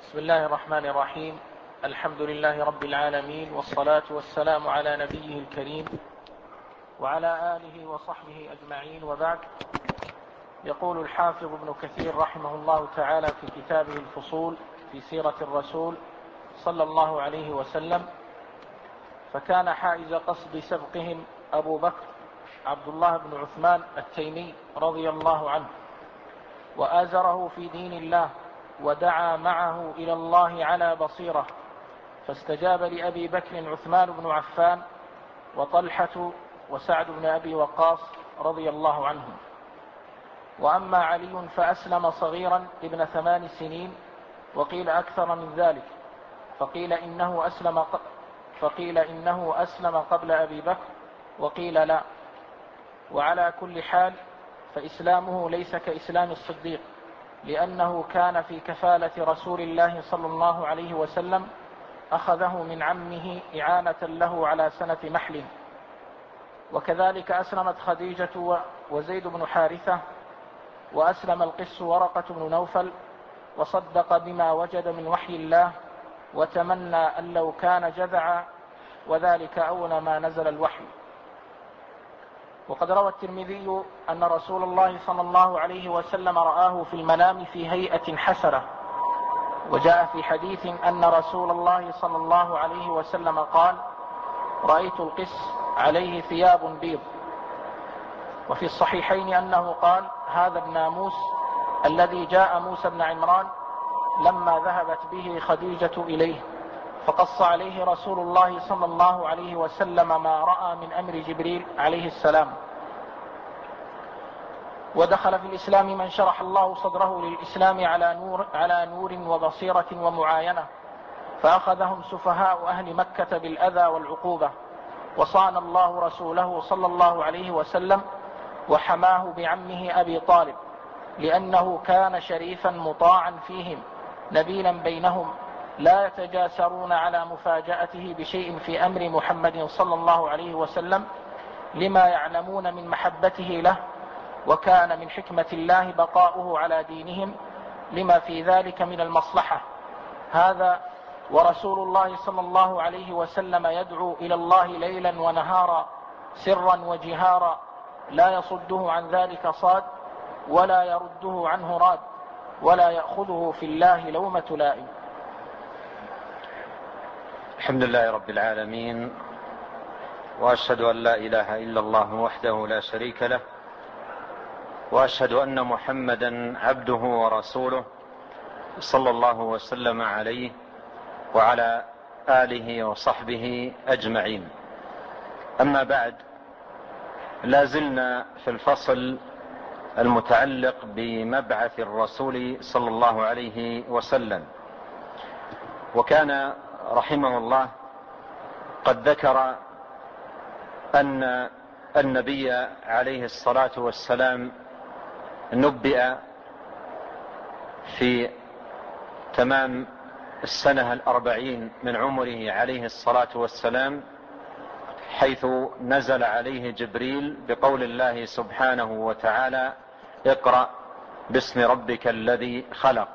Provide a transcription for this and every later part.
بسم الله الرحمن الرحيم. الحمد لله رب العالمين، والصلاة والسلام على نبيه الكريم وعلى آله وصحبه أجمعين، وبعد. يقول الحافظ ابن كثير رحمه الله تعالى في كتابه الفصول في سيرة الرسول صلى الله عليه وسلم: فكان حائز قصد سبقهم أبو بكر عبد الله بن عثمان التيمي رضي الله عنه، وآزره في دين الله، ودعا معه إلى الله على بصيرة، فاستجاب لأبي بكر عثمان بن عفان وطلحة وسعد بن أبي وقاص رضي الله عنهم. وأما علي فأسلم صغيرا ابن 8 سنين، وقيل أكثر من ذلك، فقيل إنه أسلم قبل أبي بكر، وقيل لا. وعلى كل حال فإسلامه ليس كإسلام الصديق، لأنه كان في كفالة رسول الله صلى الله عليه وسلم، أخذه من عمه إعانة له على سنة محل. وكذلك أسلمت خديجة وزيد بن حارثة، وأسلم القس ورقة بن نوفل، وصدق بما وجد من وحي الله، وتمنى أن لو كان جذعا، وذلك أول ما نزل الوحي. وقد روى الترمذي أن رسول الله صلى الله عليه وسلم رآه في المنام في هيئة حسنة. وجاء في حديث أن رسول الله صلى الله عليه وسلم قال: رأيت القس عليه ثياب بيض. وفي الصحيحين أنه قال: هذا الناموس الذي جاء موسى بن عمران لما ذهبت به خديجة إليه، فقص عليه رسول الله صلى الله عليه وسلم ما رأى من أمر جبريل عليه السلام. ودخل في الإسلام من شرح الله صدره للإسلام على نور وبصيرة ومعاينة، فأخذهم سفهاء أهل مكة بالأذى والعقوبة، وصان الله رسوله صلى الله عليه وسلم وحماه بعمه أبي طالب، لأنه كان شريفا مطاعا فيهم، نبيلا بينهم، لا يتجاسرون على مفاجأته بشيء في أمر محمد صلى الله عليه وسلم، لما يعلمون من محبته له، وكان من حكمة الله بقاؤه على دينهم لما في ذلك من المصلحة. هذا ورسول الله صلى الله عليه وسلم يدعو إلى الله ليلا ونهارا، سرا وجهارا، لا يصده عن ذلك صاد، ولا يرده عنه راد، ولا يأخذه في الله لومة لائم. الحمد لله رب العالمين، وأشهد أن لا إله إلا الله وحده لا شريك له، وأشهد أن محمدا عبده ورسوله صلى الله وسلم عليه وعلى آله وصحبه أجمعين. أما بعد، لا زلنا في الفصل المتعلق بمبعث الرسول صلى الله عليه وسلم. وكان رحمه الله قد ذكر أن النبي عليه الصلاة والسلام نبئ في تمام السنة 40 من عمره عليه الصلاة والسلام، حيث نزل عليه جبريل بقول الله سبحانه وتعالى: اقرأ باسم ربك الذي خلق.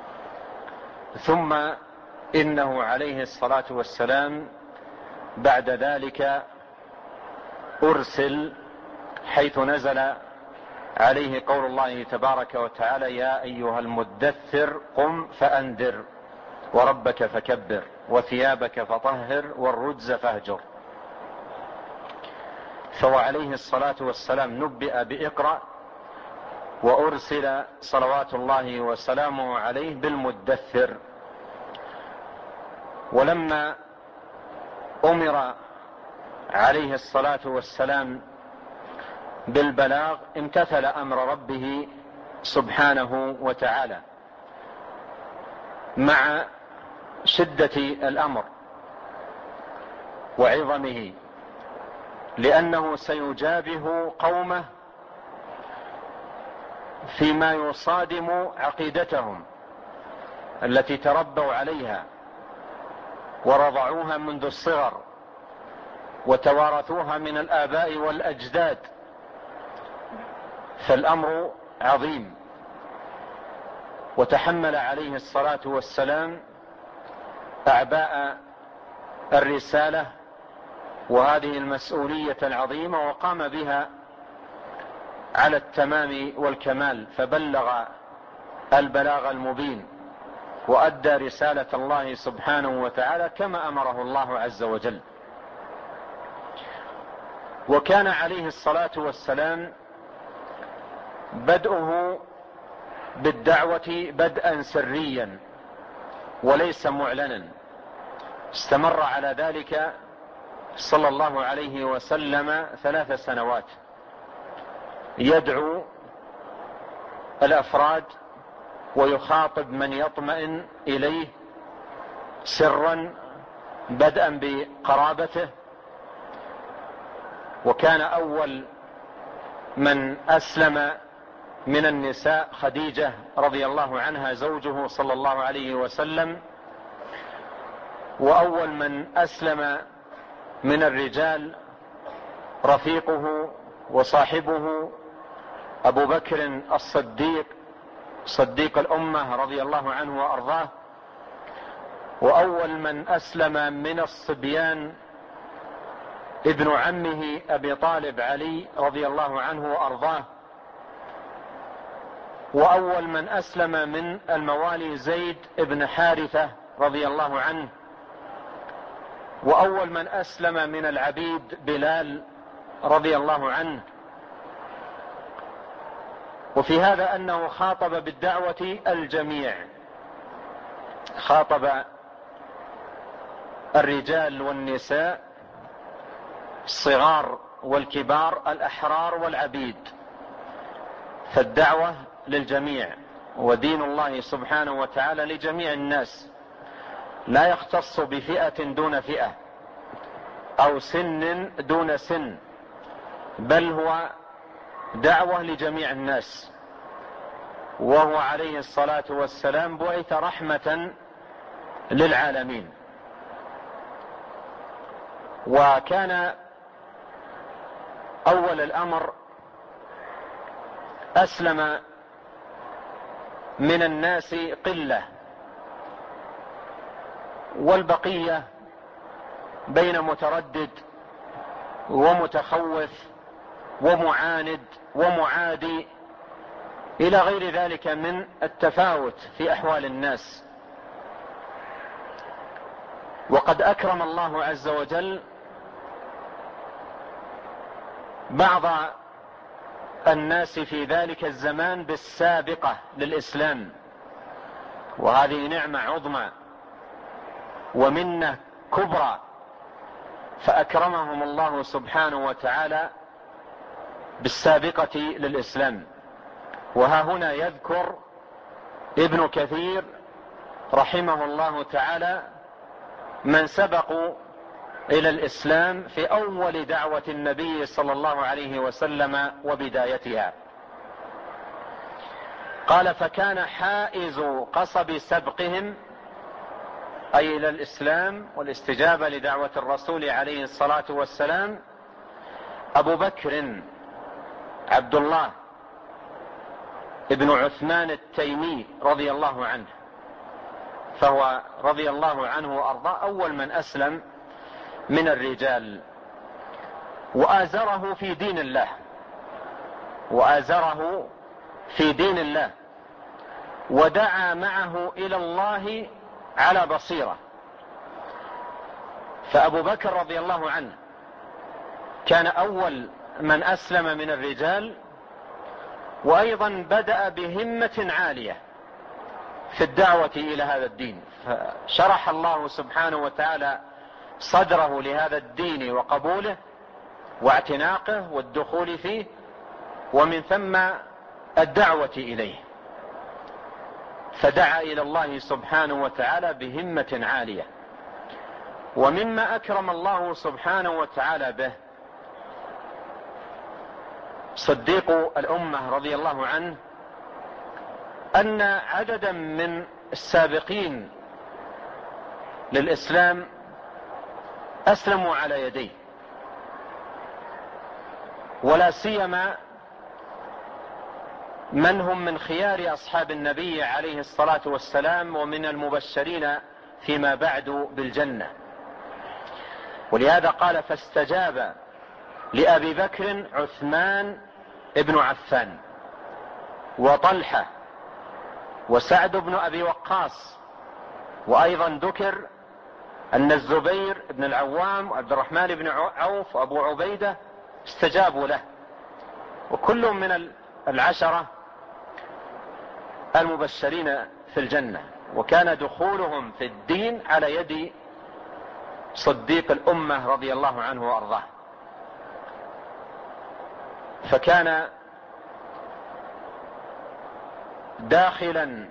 ثم إنه عليه الصلاة والسلام بعد ذلك أرسل، حيث نزل عليه قول الله تبارك وتعالى: يا أيها المدثر قم فأنذر وربك فكبر وثيابك فطهر والرجز فاهجر. فهو عليه الصلاة والسلام نبئ بإقرأ، وأرسل صلوات الله وسلامه عليه بالمدثر. ولما أمر عليه الصلاة والسلام بالبلاغ امتثل أمر ربه سبحانه وتعالى مع شدة الأمر وعظمه، لأنه سيجابه قومه فيما يصادم عقيدتهم التي تربوا عليها ورضعوها منذ الصغر وتوارثوها من الآباء والأجداد. فالأمر عظيم، وتحمل عليه الصلاة والسلام أعباء الرسالة وهذه المسؤولية العظيمة، وقام بها على التمام والكمال، فبلغ البلاغ المبين وأدى رسالة الله سبحانه وتعالى كما أمره الله عز وجل. وكان عليه الصلاة والسلام بدءه بالدعوة بدءا سريا وليس معلنا، استمر على ذلك صلى الله عليه وسلم 3 سنوات يدعو الأفراد ويخاطب من يطمئن إليه سرا بدءا بقرابته. وكان أول من أسلم من النساء خديجة رضي الله عنها زوجه صلى الله عليه وسلم، وأول من أسلم من الرجال رفيقه وصاحبه أبو بكر الصديق صديق الأمة رضي الله عنه وأرضاه، وأول من أسلم من الصبيان ابن عمه أبي طالب علي رضي الله عنه وأرضاه، وأول من أسلم من الموالي زيد ابن حارثة رضي الله عنه، وأول من أسلم من العبيد بلال رضي الله عنه. وفي هذا أنه خاطب بالدعوة الجميع، خاطب الرجال والنساء، الصغار والكبار، الأحرار والعبيد، فالدعوة للجميع، ودين الله سبحانه وتعالى لجميع الناس، لا يختص بفئة دون فئة أو سن دون سن، بل هو دعوة لجميع الناس. وهو عليه الصلاة والسلام بعث رحمة للعالمين. وكان أول الأمر أسلم من الناس قلة، والبقية بين متردد ومتخوف ومعاند ومعادي إلى غير ذلك من التفاوت في أحوال الناس. وقد أكرم الله عز وجل بعض الناس في ذلك الزمان بالسابقة للإسلام، وهذه نعمة عظمى ومنة كبرى، فأكرمهم الله سبحانه وتعالى بالسابقة للإسلام. وها هنا يذكر ابن كثير رحمه الله تعالى من سبقوا إلى الإسلام في أول دعوة النبي صلى الله عليه وسلم وبدايتها. قال: فكان حائز قصب سبقهم أي إلى الإسلام والاستجابة لدعوة الرسول عليه الصلاة والسلام أبو بكر عبد الله ابن عثمان التيمي رضي الله عنه، فهو رضي الله عنه وأرضاه أول من أسلم من الرجال، وآزره في دين الله، وآزره في دين الله، ودعا معه إلى الله على بصيرة. فأبو بكر رضي الله عنه كان أول من أسلم من الرجال، وأيضا بدأ بهمة عالية في الدعوة إلى هذا الدين، فشرح الله سبحانه وتعالى صدره لهذا الدين وقبوله واعتناقه والدخول فيه، ومن ثم الدعوة إليه، فدعا إلى الله سبحانه وتعالى بهمة عالية. ومما أكرم الله سبحانه وتعالى به صديق الأمة رضي الله عنه أن عددا من السابقين للإسلام أسلموا على يديه، ولا سيما من هم من خيار أصحاب النبي عليه الصلاة والسلام ومن المبشرين فيما بعد بالجنة. ولهذا قال: فاستجاب لأبي بكر عثمان ابن عفان وطلحة وسعد بن أبي وقاص. وأيضا ذكر أن الزبير بن العوام وعبد الرحمن بن عوف وأبو عبيدة استجابوا له، وكل من العشرة المبشرين في الجنة، وكان دخولهم في الدين على يد صديق الأمة رضي الله عنه وأرضاه. فكان داخلا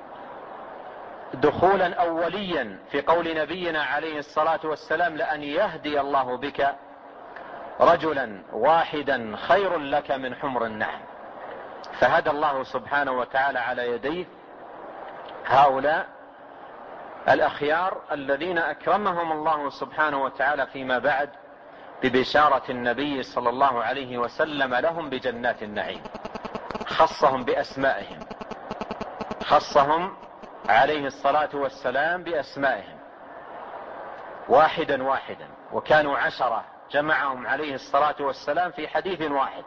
دخولا أوليا في قول نبينا عليه الصلاة والسلام: لأن يهدي الله بك رجلا واحدا خير لك من حمر النعم. فهدى الله سبحانه وتعالى على يديه هؤلاء الأخيار الذين أكرمهم الله سبحانه وتعالى فيما بعد ببشارة النبي صلى الله عليه وسلم لهم بجنات النعيم. خصهم بأسمائهم، خصهم عليه الصلاة والسلام بأسمائهم واحدا واحدا، وكانوا 10 جمعهم عليه الصلاة والسلام في حديث واحد.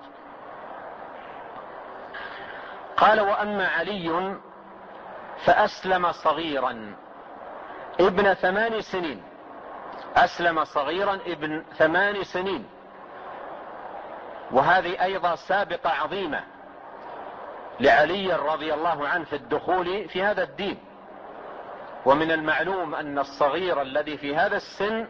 قال: وأما علي فأسلم صغيرا ابن 8 سنين. أسلم صغيرا ابن 8 سنين، وهذه أيضا سابقة عظيمة لعلي رضي الله عنه في الدخول في هذا الدين. ومن المعلوم أن الصغير الذي في هذا السن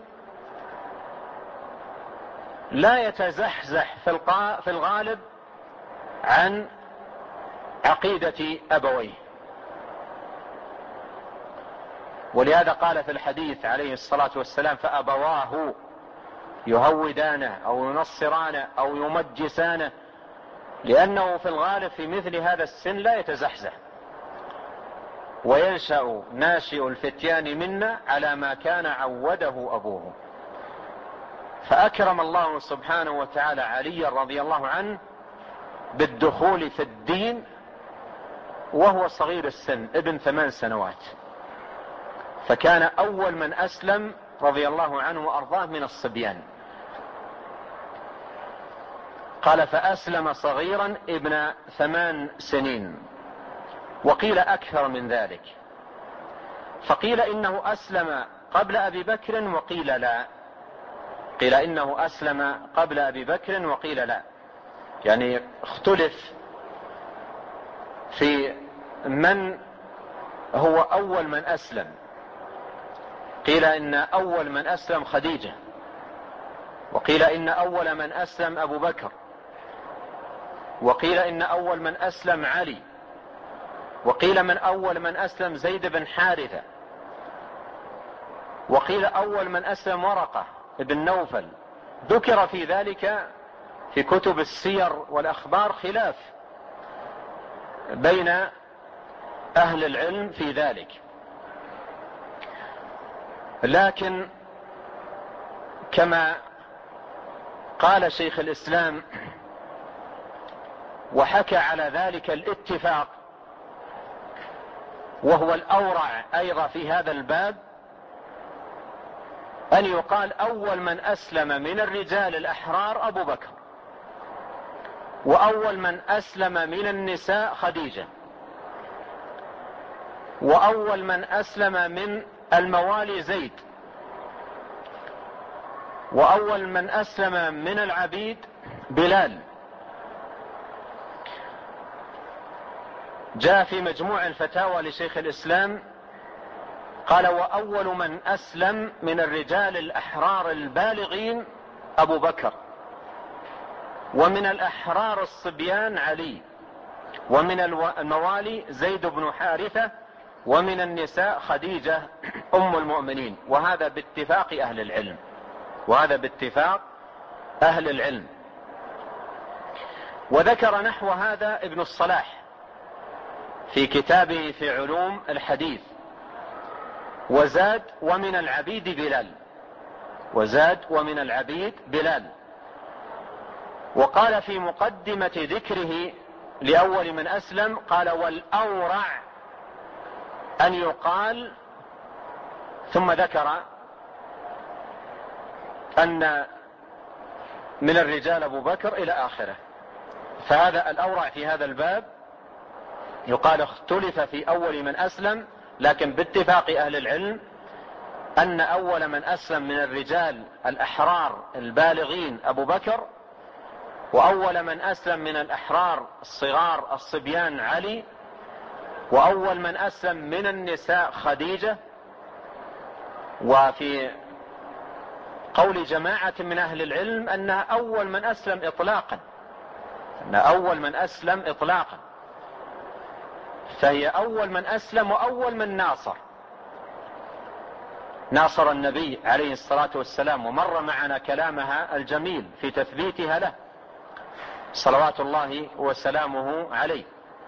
لا يتزحزح في الغالب عن عقيدة أبويه. ولهذا قال في الحديث عليه الصلاة والسلام: فأبواه يهودانه أو ينصرانه أو يمجسانه، لأنه في الغالب في مثل هذا السن لا يتزحزح، وينشأ ناشئ الفتيان منا على ما كان عوده أبوه. فأكرم الله سبحانه وتعالى علي رضي الله عنه بالدخول في الدين وهو صغير السن ابن 8 سنوات، فكان أول من أسلم رضي الله عنه وأرضاه من الصبيان. قال: فأسلم صغيرا ابن 8 سنين، وقيل أكثر من ذلك، فقيل إنه أسلم قبل أبي بكر وقيل لا. قيل إنه أسلم قبل أبي بكر وقيل لا، يعني اختلف في من هو أول من أسلم. قيل إن أول من أسلم خديجة، وقيل إن أول من أسلم أبو بكر، وقيل إن أول من أسلم علي، وقيل من أول من أسلم زيد بن حارثة، وقيل أول من أسلم ورقة بن نوفل. ذكر في ذلك في كتب السير والأخبار خلاف بين أهل العلم في ذلك، لكن كما قال شيخ الإسلام وحكى على ذلك الاتفاق، وهو الأورع أيضا في هذا الباب، أن يقال أول من أسلم من الرجال الأحرار أبو بكر، وأول من أسلم من النساء خديجة، وأول من أسلم من الموالي زيد، وأول من أسلم من العبيد بلال. جاء في مجموع الفتاوى لشيخ الإسلام قال: وأول من أسلم من الرجال الأحرار البالغين أبو بكر، ومن الأحرار الصبيان علي، ومن الموالي زيد بن حارثة، ومن النساء خديجة أم المؤمنين. وهذا باتفاق أهل العلم، وهذا باتفاق أهل العلم. وذكر نحو هذا ابن الصلاح في كتابه في علوم الحديث، وزاد: ومن العبيد بلال، وزاد: ومن العبيد بلال. وقال في مقدمة ذكره لأول من أسلم قال والأورع أن يقال، ثم ذكر أن من الرجال أبو بكر إلى آخره. فهذا الأورع في هذا الباب يقال اختلف في أول من أسلم، لكن باتفاق أهل العلم أن أول من أسلم من الرجال الأحرار البالغين أبو بكر، وأول من أسلم من الأحرار الصغار الصبيان علي، وأول من أسلم من النساء خديجة. وفي قول جماعة من أهل العلم أنها أول من أسلم إطلاقا، فهي أول من أسلم وأول من ناصر النبي عليه الصلاة والسلام، ومر معنا كلامها الجميل في تثبيتها له صلوات الله وسلامه عليه.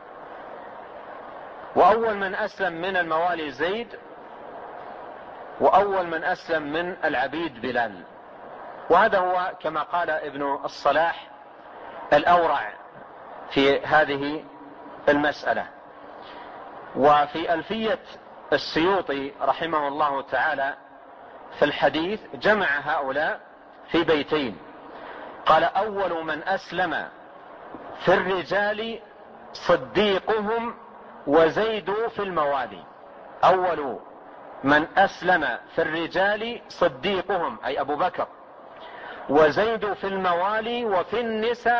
وأول من أسلم من الموالي زيد، وأول من أسلم من العبيد بلال. وهذا هو كما قال ابن الصلاح الأورع في هذه المسألة. وفي ألفية السيوطي رحمه الله تعالى في الحديث جمع هؤلاء في بيتين، قال أول من أسلم في الرجال صديقهم وزيد في الموالي. أول من أسلم في الرجال صديقهم أي أبو بكر، وزيد في الموالي، وفي النساء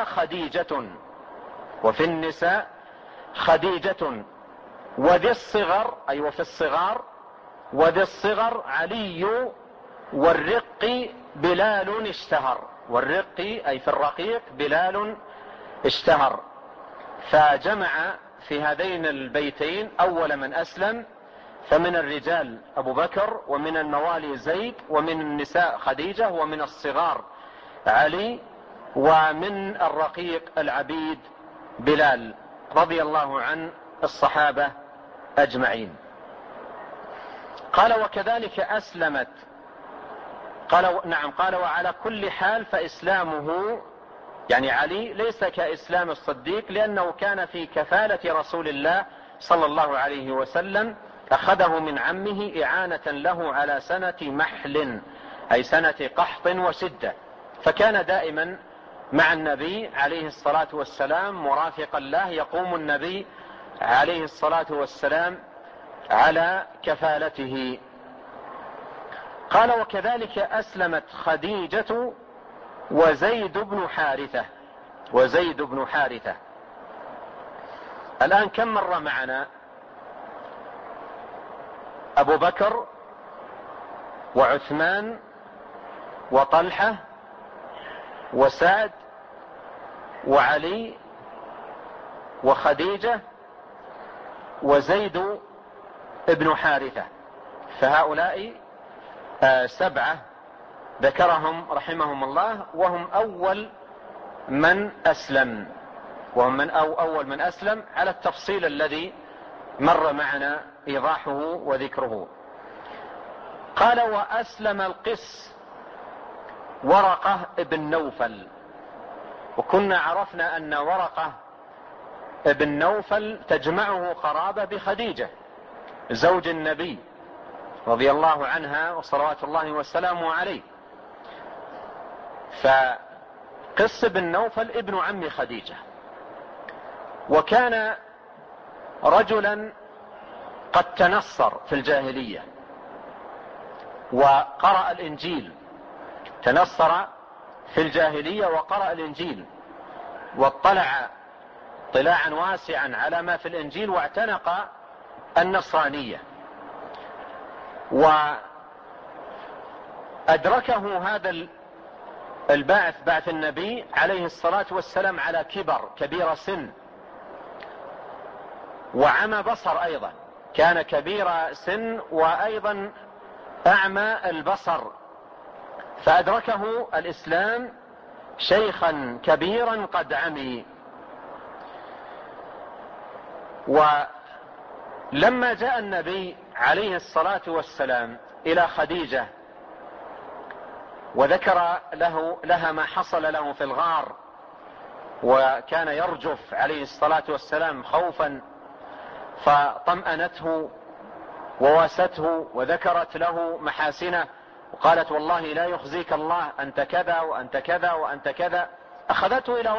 خديجة، وذي الصغر أي وفي الصغار، وذي الصغر علي، والرق بلال اشتهر. والرق أي في الرقيق بلال اشتهر. فجمع في هذين البيتين أول من أسلم، فمن الرجال أبو بكر، ومن الموالي زيد، ومن النساء خديجة، ومن الصغار علي، ومن الرقيق العبيد بلال، رضي الله عن الصحابة أجمعين. قال وكذلك أسلمت، قال وعلى كل حال فإسلامه يعني علي ليس كإسلام الصديق، لأنه كان في كفالة رسول الله صلى الله عليه وسلم، أخذه من عمه إعانة له على سنة محل أي سنة قحط وشدة، فكان دائما مع النبي عليه الصلاة والسلام مرافقا له، يقوم النبي عليه الصلاة والسلام على كفالته. قال وكذلك أسلمت خديجة وزيد بن حارثة. الآن كم مر معنا؟ أبو بكر وعثمان وطلحة وسعد وعلي وخديجة وزيد بن حارثة. فهؤلاء 7 ذكرهم رحمهم الله، وهم أول من أسلم، أول من أسلم على التفصيل الذي مر معنا إيضاحه وذكره. قال وأسلم القس ورقة ابن نوفل. وكنا عرفنا أن ورقة ابن نوفل تجمعه قرابة بخديجة زوج النبي رضي الله عنها وصلوات الله وسلامه عليه. فقس بن نوفل ابن عم خديجة، وكان رجلا قد تنصر في الجاهلية وقرأ الإنجيل، تنصر في الجاهلية وقرأ الإنجيل، واطلع اطلاعا واسعا على ما في الإنجيل، واعتنق النصرانية. وأدركه هذا البعث، بعث النبي عليه الصلاة والسلام، على كبير سن وعمى بصر أيضا، كان كبير سن وأيضا أعمى البصر، فأدركه الإسلام شيخا كبيرا قد عمي. ولما جاء النبي عليه الصلاة والسلام إلى خديجة وذكر لها ما حصل له في الغار وكان يرجف عليه الصلاة والسلام خوفا، فطمأنته وواسته وذكرت له محاسنه وقالت والله لا يخزيك الله، أنت كذا وأنت كذا وأنت كذا. أخذته إلى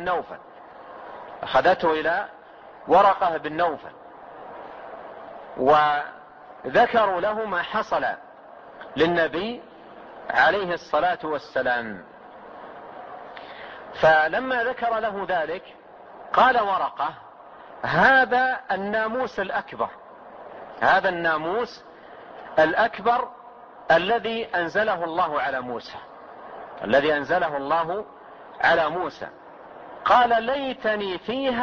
ورقة بن نوفل وذكروا له ما حصل للنبي عليه الصلاة والسلام. فلما ذكر له ذلك قال ورقة: هذا الناموس الأكبر، هذا الناموس الأكبر الذي أنزله الله على موسى، قال ليتني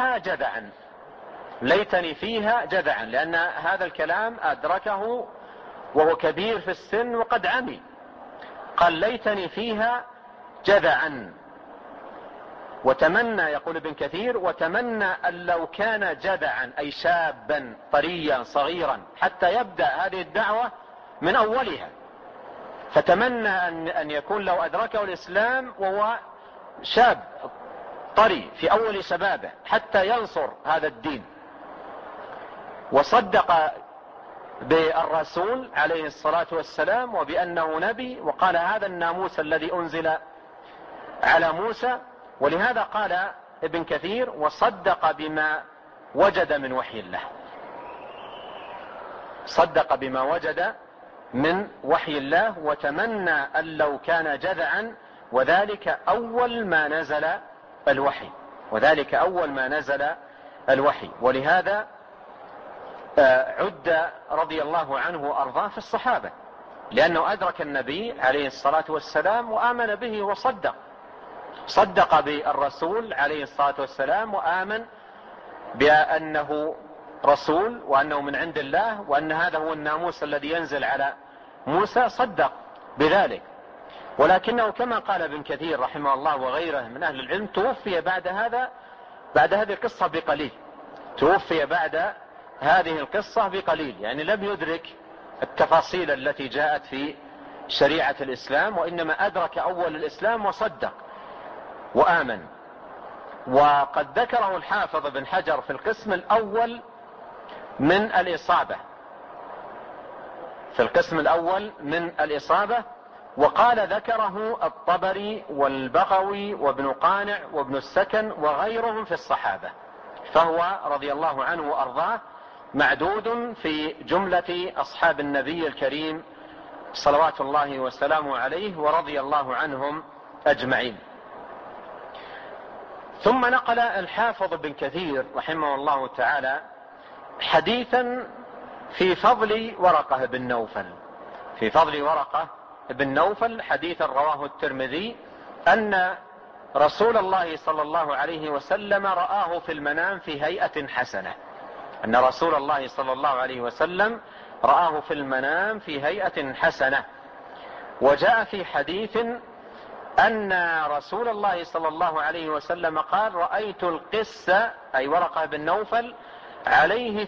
فيها جذعا، لأن هذا الكلام أدركه وهو كبير في السن وقد عمي. قال ليتني فيها جذعا، وتمنى، يقول ابن كثير، وتمنى أن لو كان جذعا أي شابا طريا صغيرا حتى يبدأ هذه الدعوة من أولها، فتمنى أن يكون لو أدركه الإسلام وهو شاب طري في أول شبابه حتى ينصر هذا الدين. وصدق بالرسول عليه الصلاة والسلام وبأنه نبي، وقال هذا الناموس الذي أنزل على موسى. ولهذا قال ابن كثير: وصدق بما وجد من وحي الله، صدق بما وجد من وحي الله، وتمنى أن لو كان جذعا، وذلك أول ما نزل الوحي. ولهذا عد رضي الله عنه وأرضاه في الصحابة، لأنه أدرك النبي عليه الصلاة والسلام وآمن به صدق بالرسول عليه الصلاة والسلام وآمن بأنه رسول وأنه من عند الله وأن هذا هو الناموس الذي ينزل على موسى، صدق بذلك. ولكنه كما قال ابن كثير رحمه الله وغيره من أهل العلم توفي بعد هذه القصة بقليل، يعني لم يدرك التفاصيل التي جاءت في شريعة الإسلام، وإنما أدرك أول الإسلام وصدق وآمن. وقد ذكره الحافظ بن حجر في القسم الأول من الإصابة، وقال ذكره الطبري والبغوي وابن قانع وابن السكن وغيرهم في الصحابة، فهو رضي الله عنه وأرضاه معدود في جملة أصحاب النبي الكريم صلوات الله وسلامه عليه ورضي الله عنهم أجمعين. ثم نقل الحافظ بن كثير رحمه الله تعالى حديثا في فضل ورقة بن نوفل، حديثا رواه الترمذي أن رسول الله صلى الله عليه وسلم رآه في المنام في هيئة حسنة. وجاء في حديث أن رسول الله صلى الله عليه وسلم قال: رأيت القس أي ورقة بن نوفل عليه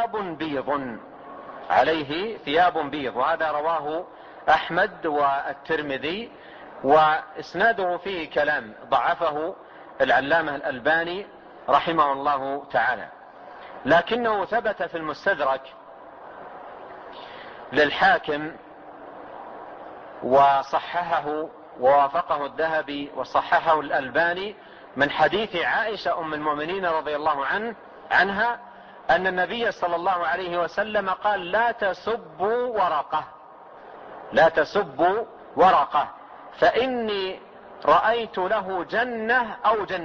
ثياب بيض، وهذا رواه أحمد والترمذي، وإسناده فيه كلام ضعفه العلامة الألباني رحمه الله تعالى، لكنه ثبت في المستدرك للحاكم وصححه ووافقه الذهبي وصححه الألباني من حديث عائشة أم المؤمنين رضي الله عنها أن النبي صلى الله عليه وسلم قال: لا تسبوا ورقة فإني رأيت له جنة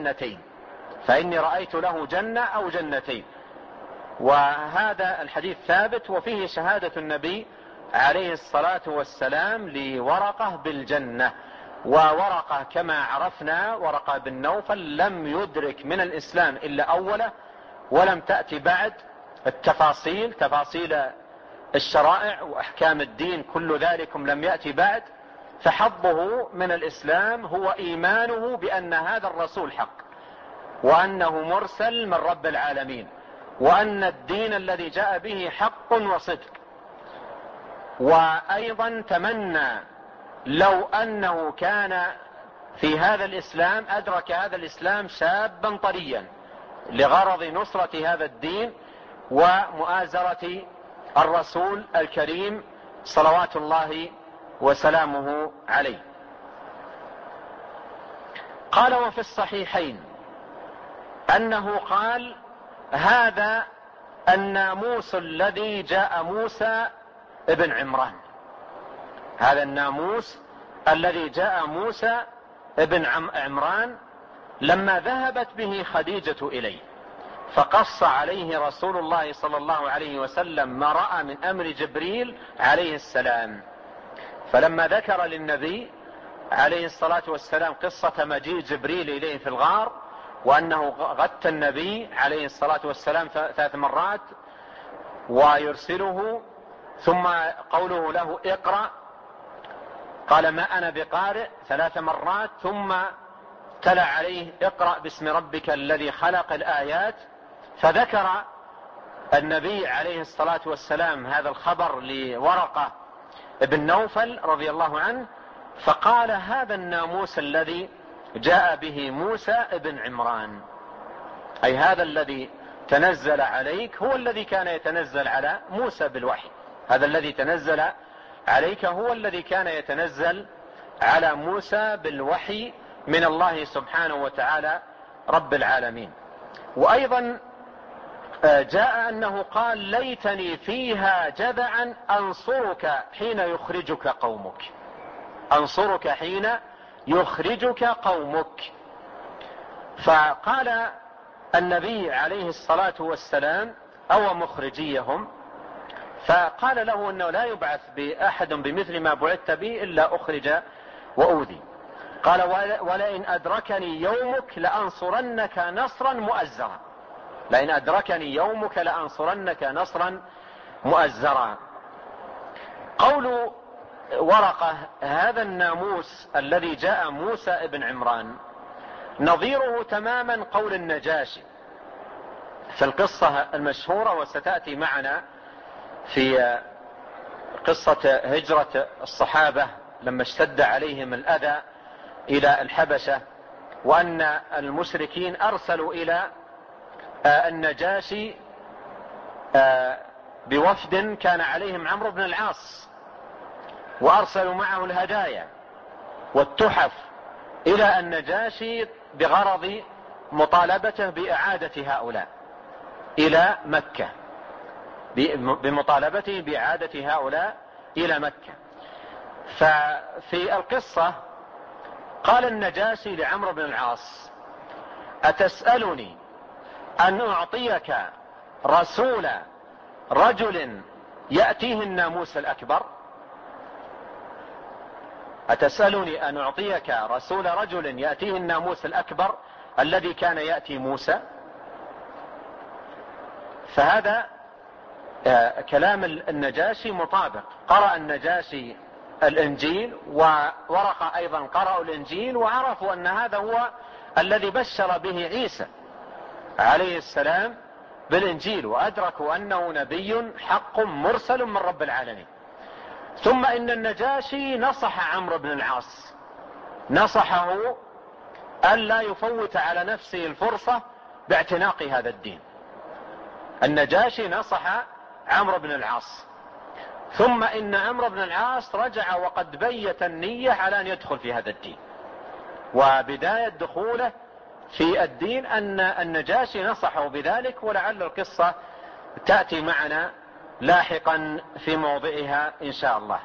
أو جنتين. وهذا الحديث ثابت، وفيه شهادة النبي عليه الصلاة والسلام لورقة بالجنة. وورقة كما عرفنا ورقة بن نوفل لم يدرك من الإسلام إلا أوله، ولم تأتي بعد تفاصيل الشرائع وأحكام الدين، كل ذلكم لم يأتي بعد. فحظه من الإسلام هو إيمانه بأن هذا الرسول حق، وأنه مرسل من رب العالمين، وأن الدين الذي جاء به حق وصدق. وأيضا تمنى لو أنه كان في هذا الإسلام، أدرك هذا الإسلام شابا طريا لغرض نصرة هذا الدين ومؤازرة الرسول الكريم صلوات الله وسلامه عليه. قال: وفي الصحيحين أنه قال: هذا الناموس الذي جاء موسى ابن عمران. هذا الناموس الذي جاء موسى ابن عمران لما ذهبت به خديجة إليه، فقص عليه رسول الله صلى الله عليه وسلم ما رأى من أمر جبريل عليه السلام. فلما ذكر للنبي عليه الصلاة والسلام قصة مجيء جبريل إليه في الغار، وأنه غطى النبي عليه الصلاة والسلام 3 مرات ويرسله، ثم قوله له: اقرأ، قال: ما أنا بقارئ 3 مرات، ثم تلا عليه: اقرأ باسم ربك الذي خلق الآيات. فذكر النبي عليه الصلاة والسلام هذا الخبر لورقة ابن نوفل رضي الله عنه، فقال: هذا الناموس الذي جاء به موسى ابن عمران، أي هذا الذي تنزل عليك هو الذي كان يتنزل على موسى بالوحي. هذا الذي تنزل عليك هو الذي كان يتنزل على موسى بالوحي من الله سبحانه وتعالى رب العالمين. وأيضا جاء أنه قال: ليتني فيها جذعا أنصرك حين يخرجك قومك. أنصرك حين يخرجك قومك. فقال النبي عليه الصلاة والسلام: أو مخرجيهم، فقال له أنه لا يبعث بأحد بمثل ما بعثت به إلا أخرج وأوذي. قال: ولئن أدركني يومك لأنصرنك نصرا مؤزرا. لئن أدركني يومك لأنصرنك نصرا مؤزرا. قول ورقة: هذا الناموس الذي جاء موسى ابن عمران، نظيره تماما قول النجاشي في القصة المشهورة، وستأتي معنا في قصة هجرة الصحابة لما اشتد عليهم الأذى إلى الحبشة، وأن المشركين أرسلوا إلى النجاشي بوفد كان عليهم عمرو بن العاص، وأرسلوا معه الهدايا والتحف إلى النجاشي بغرض مطالبته بإعادة هؤلاء إلى مكة، بمطالبته بإعادة هؤلاء إلى مكة. ففي القصة قال النجاشي لعمرو بن العاص: أتسألني أن أعطيك رسول رجل يأتيه الناموس الأكبر؟ أتسألني أن أعطيك رسول رجل يأتيه الناموس الأكبر الذي كان يأتي موسى؟ فهذا كلام النجاشي مطابق. قرأ النجاشي الإنجيل، وورقة أيضا قرأوا الإنجيل، وعرفوا أن هذا هو الذي بشر به عيسى عليه السلام بالإنجيل، وأدركوا أنه نبي حق مرسل من رب العالمين. ثم إن النجاشي نصح عمرو بن العاص، نصحه أن لا يفوت على نفسه الفرصة باعتناق هذا الدين. النجاشي نصح عمرو بن العاص، ثم إن عمرو بن العاص رجع وقد بيت النية على أن يدخل في هذا الدين، وبداية دخوله في الدين أن النجاشي نصحه بذلك، ولعل القصة تأتي معنا لاحقا في موضعها إن شاء الله.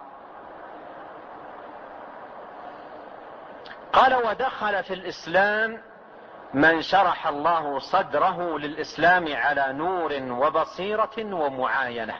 قال: ودخل في الإسلام من شرح الله صدره للإسلام على نور وبصيرة ومعاينة.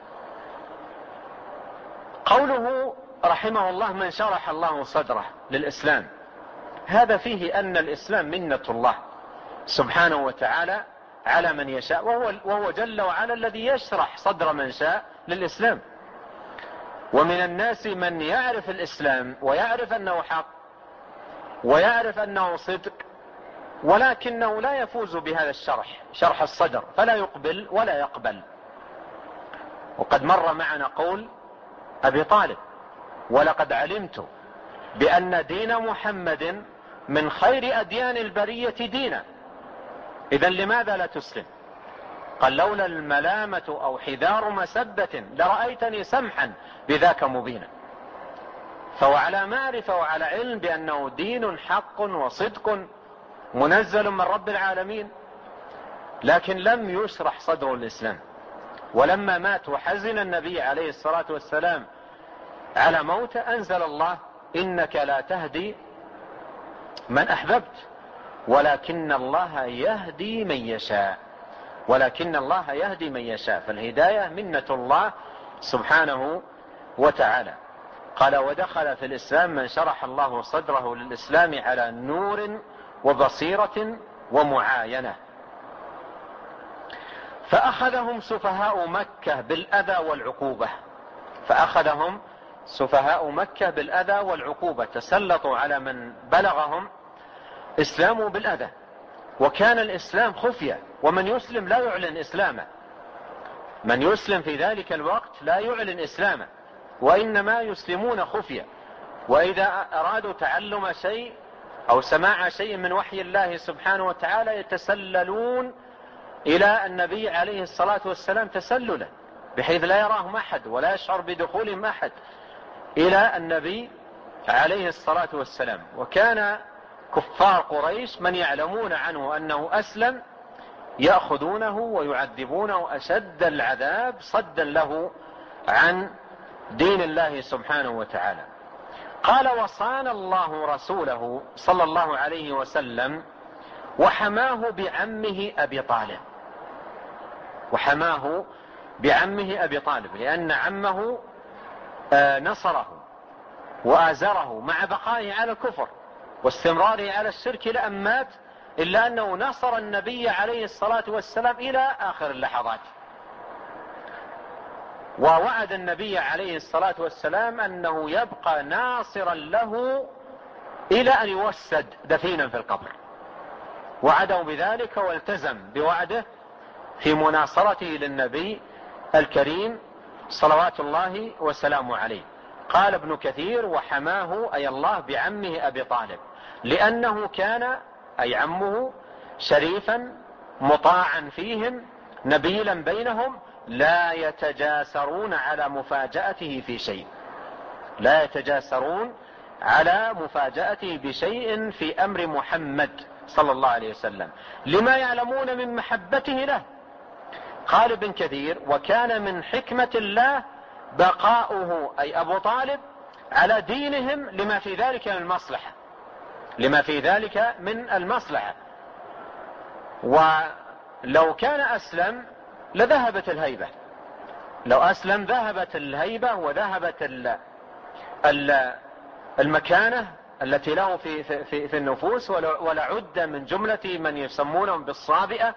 قوله رحمه الله من شرح الله صدره للإسلام، هذا فيه أن الإسلام منة الله سبحانه وتعالى على من يشاء، وهو جل وعلا الذي يشرح صدر من شاء للإسلام. ومن الناس من يعرف الإسلام ويعرف أنه حق ويعرف أنه صدق، ولكنه لا يفوز بهذا الشرح، شرح الصدر، فلا يقبل ولا يقبل. وقد مر معنا قول أبي طالب: ولقد علمت بأن دين محمد من خير أديان البرية دينا، إذن لماذا لا تسلم؟ قال لولا الملامة أو حذار مسبة لرأيتني سمحا بذاك مبينا. فهو على معرفة وعلى علم بأنه دين حق وصدق منزل من رب العالمين، لكن لم يشرح صدر الإسلام. ولما مات وحزن النبي عليه الصلاة والسلام على موته أنزل الله: إنك لا تهدي من أحببت ولكن الله يهدي من يشاء، ولكن الله يهدي من يشاء. فالهداية منة الله سبحانه وتعالى. قال: ودخل في الإسلام من شرح الله صدره للإسلام على نور وبصيرة ومعاينة. فأخذهم سفهاء مكة بالأذى والعقوبة، فأخذهم سفهاء مكة بالأذى والعقوبة، تسلطوا على من بلغهم إسلامه بالأذى. وكان الإسلام خفية، ومن يسلم لا يعلن إسلامه، من يسلم في ذلك الوقت لا يعلن إسلامه، وإنما يسلمون خفية. وإذا أرادوا تعلم شيء أو سماع شيء من وحي الله سبحانه وتعالى يتسللون إلى النبي عليه الصلاة والسلام تسللا، بحيث لا يراهم أحد ولا يشعر بدخولهم أحد إلى النبي عليه الصلاة والسلام. وكان كفار قريش من يعلمون عنه أنه أسلم يأخذونه ويعذبونه أشد العذاب صدا له عن دين الله سبحانه وتعالى. قال: وصان الله رسوله صلى الله عليه وسلم وحماه بعمه أبي طالب، وحماه بعمه أبي طالب، لأن عمه نصره وآزره مع بقائه على الكفر واستمراره على الشرك إلى أن مات، إلا أنه نصر النبي عليه الصلاة والسلام إلى آخر اللحظات. ووعد النبي عليه الصلاة والسلام أنه يبقى ناصرا له إلى أن يوسد دفينا في القبر، وعده بذلك والتزم بوعده في مناصرته للنبي الكريم صلوات الله وسلامه عليه. قال ابن كثير: وحماه أي الله بعمه أبي طالب، لأنه كان أي عمه شريفا مطاعا فيهم نبيلا بينهم، لا يتجاسرون على مفاجأته في شيء، لا يتجاسرون على مفاجأته بشيء في أمر محمد صلى الله عليه وسلم، لما يعلمون من محبته له. قال ابن كثير: وكان من حكمة الله بقاؤه أي أبو طالب على دينهم لما في ذلك من المصلحة، لما في ذلك من المصلحة. ولو كان أسلم لذهبت الهيبة، لو أسلم ذهبت الهيبة وذهبت المكانة التي له في النفوس، ولعد من جملة من يسمونهم بالصابئة.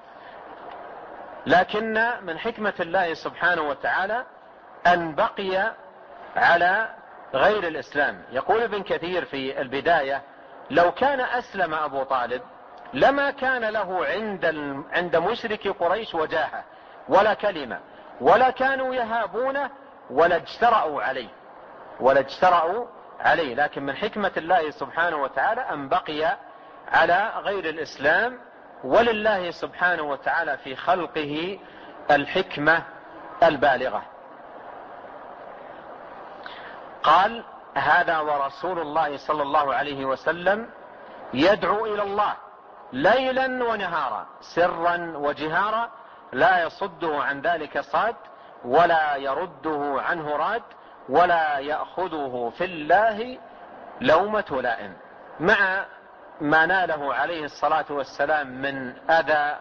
لكن من حكمة الله سبحانه وتعالى أن بقي على غير الإسلام. يقول ابن كثير في البداية: لو كان أسلم أبو طالب لما كان له عند مشرك قريش وجاهة ولا كلمة، ولا كانوا يهابونه ولا اجترأوا عليه، لكن من حكمة الله سبحانه وتعالى أن بقي على غير الإسلام، ولله سبحانه وتعالى في خلقه الحكمة البالغة. قال: هذا ورسول الله صلى الله عليه وسلم يدعو إلى الله ليلا ونهارا سرا وجهارا، لا يصده عن ذلك صاد ولا يرده عنه راد، ولا يأخذه في الله لومة لائم. مع ما ناله عليه الصلاة والسلام من أذى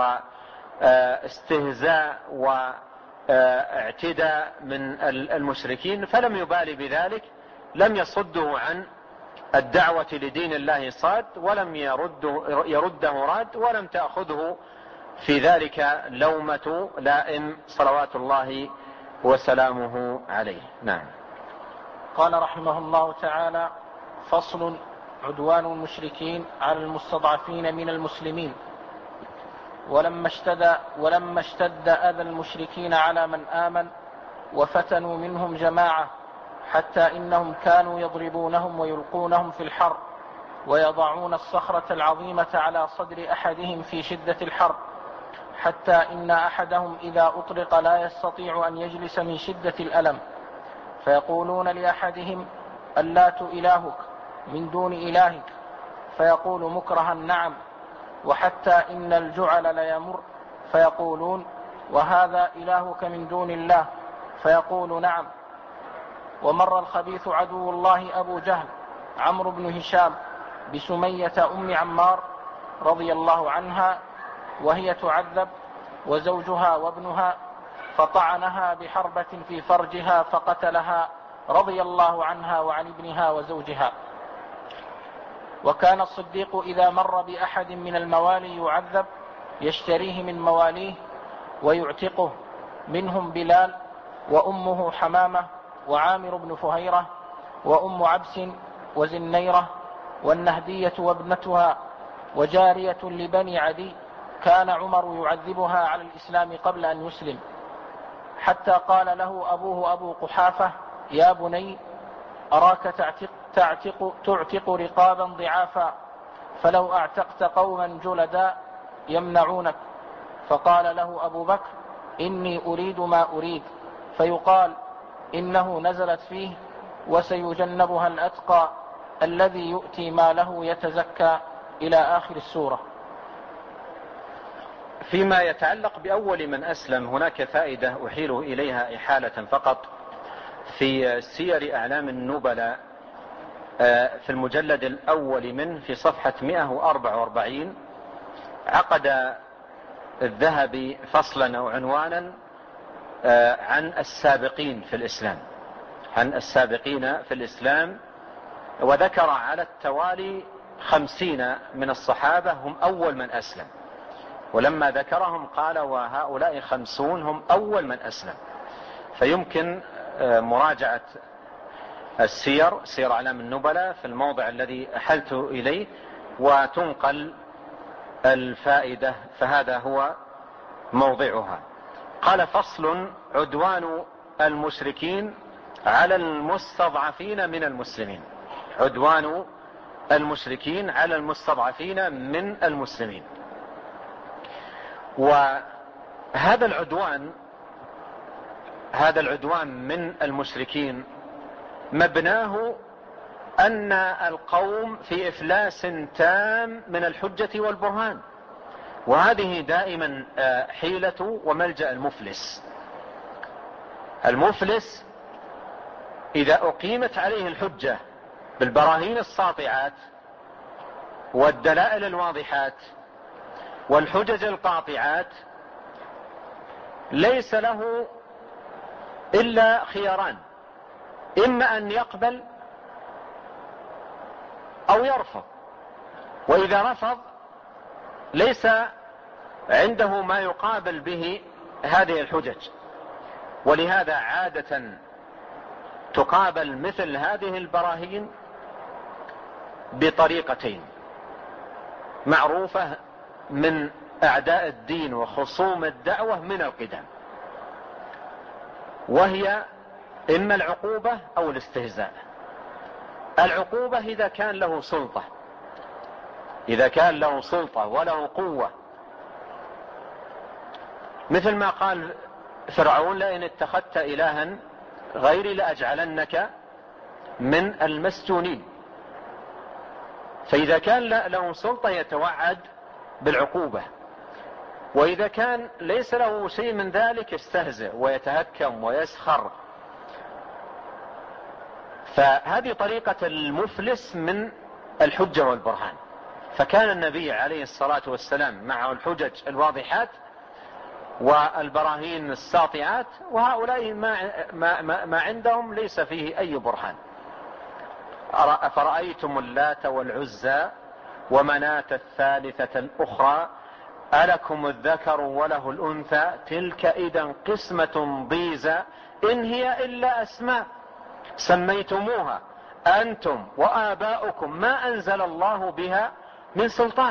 واستهزاء واعتداء من المشركين، فلم يبالي بذلك، لم يصده عن الدعوة لدين الله صاد، ولم يرده راد، ولم تأخذه في ذلك لومة لائم صلوات الله وسلامه عليه. نعم. قال رحمه الله تعالى: فصل: عدوان المشركين على المستضعفين من المسلمين. ولما اشتد أذى المشركين على من آمن وفتنوا منهم جماعة، حتى إنهم كانوا يضربونهم ويلقونهم في الحر، ويضعون الصخرة العظيمة على صدر أحدهم في شدة الحر، حتى إن أحدهم إذا أطرق لا يستطيع أن يجلس من شدة الألم، فيقولون لأحدهم: اللات إلهك من دون إلهك؟ فيقول مكرها: نعم. وحتى إن الجعل ليمر فيقولون: وهذا إلهك من دون الله؟ فيقول: نعم. ومر الخبيث عدو الله أبو جهل عمرو بن هشام بسمية أم عمار رضي الله عنها وهي تعذب وزوجها وابنها، فطعنها بحربة في فرجها فقتلها رضي الله عنها وعن ابنها وزوجها. وكان الصديق إذا مر بأحد من الموالي يعذب يشتريه من مواليه ويعتقه، منهم بلال وأمه حمامة وعامر بن فهيرة وأم عبس وزنيرة والنهدية وابنتها وجارية لبني عدي، كان عمر يعذبها على الإسلام قبل أن يسلم، حتى قال له أبوه أبو قحافة: يا بني، أراك تعتق رقابا ضعافا، فلو أعتقت قوما جلدا يمنعونك. فقال له أبو بكر: إني أريد ما أريد، فيقال إنه نزلت فيه: وسيجنبها الأتقى الذي يؤتي ماله يتزكى، إلى آخر السورة. فيما يتعلق بأول من أسلم هناك فائدة أحيل إليها إحالة فقط. في سير أعلام النبلاء في المجلد الأول منه في صفحة 144 عقد الذهبي فصلا أو عنوانا عن السابقين في الإسلام، عن السابقين في الإسلام، وذكر على التوالي 50 من الصحابة هم أول من أسلم، ولما ذكرهم قال: وهؤلاء 50 هم أول من أسلم. فيمكن مراجعة السير، سير أعلام النبلاء، في الموضع الذي أحلت إليه وتنقل الفائدة، فهذا هو موضعها. قال: فصل: عدوان المشركين على المستضعفين من المسلمين. عدوان المشركين على المستضعفين من المسلمين. وهذا العدوان من المشركين مبناه أن القوم في إفلاس تام من الحجة والبرهان، وهذه دائما حيلة وملجأ المفلس. المفلس إذا أقيمت عليه الحجة بالبراهين الساطعات والدلائل الواضحات والحجج القاطعات ليس له إلا خياران: إما أن يقبل أو يرفض. وإذا رفض ليس عنده ما يقابل به هذه الحجج، ولهذا عادة تقابل مثل هذه البراهين بطريقتين معروفة من أعداء الدين وخصوم الدعوة من القدم، وهي إما العقوبة أو الاستهزاء. العقوبة إذا كان له سلطة وله قوة، مثل ما قال فرعون: لئن اتخذت إلها غيري لأجعلنك من المسجونين. فإذا كان له سلطة يتوعد بالعقوبة، وإذا كان ليس له شيء من ذلك يستهزئ ويتهكم ويسخر. فهذه طريقة المفلس من الحجة والبرهان. فكان النبي عليه الصلاة والسلام معه الحجج الواضحات والبراهين الساطعات، وهؤلاء ما عندهم ليس فيه أي برهان. أفرأيتم اللات والعزى ومناة الثالثة الأخرى ألكم الذكر وله الأنثى تلك إذا قسمة ضيزى إن هي إلا أسماء سميتموها أنتم وآباؤكم ما أنزل الله بها من سلطان.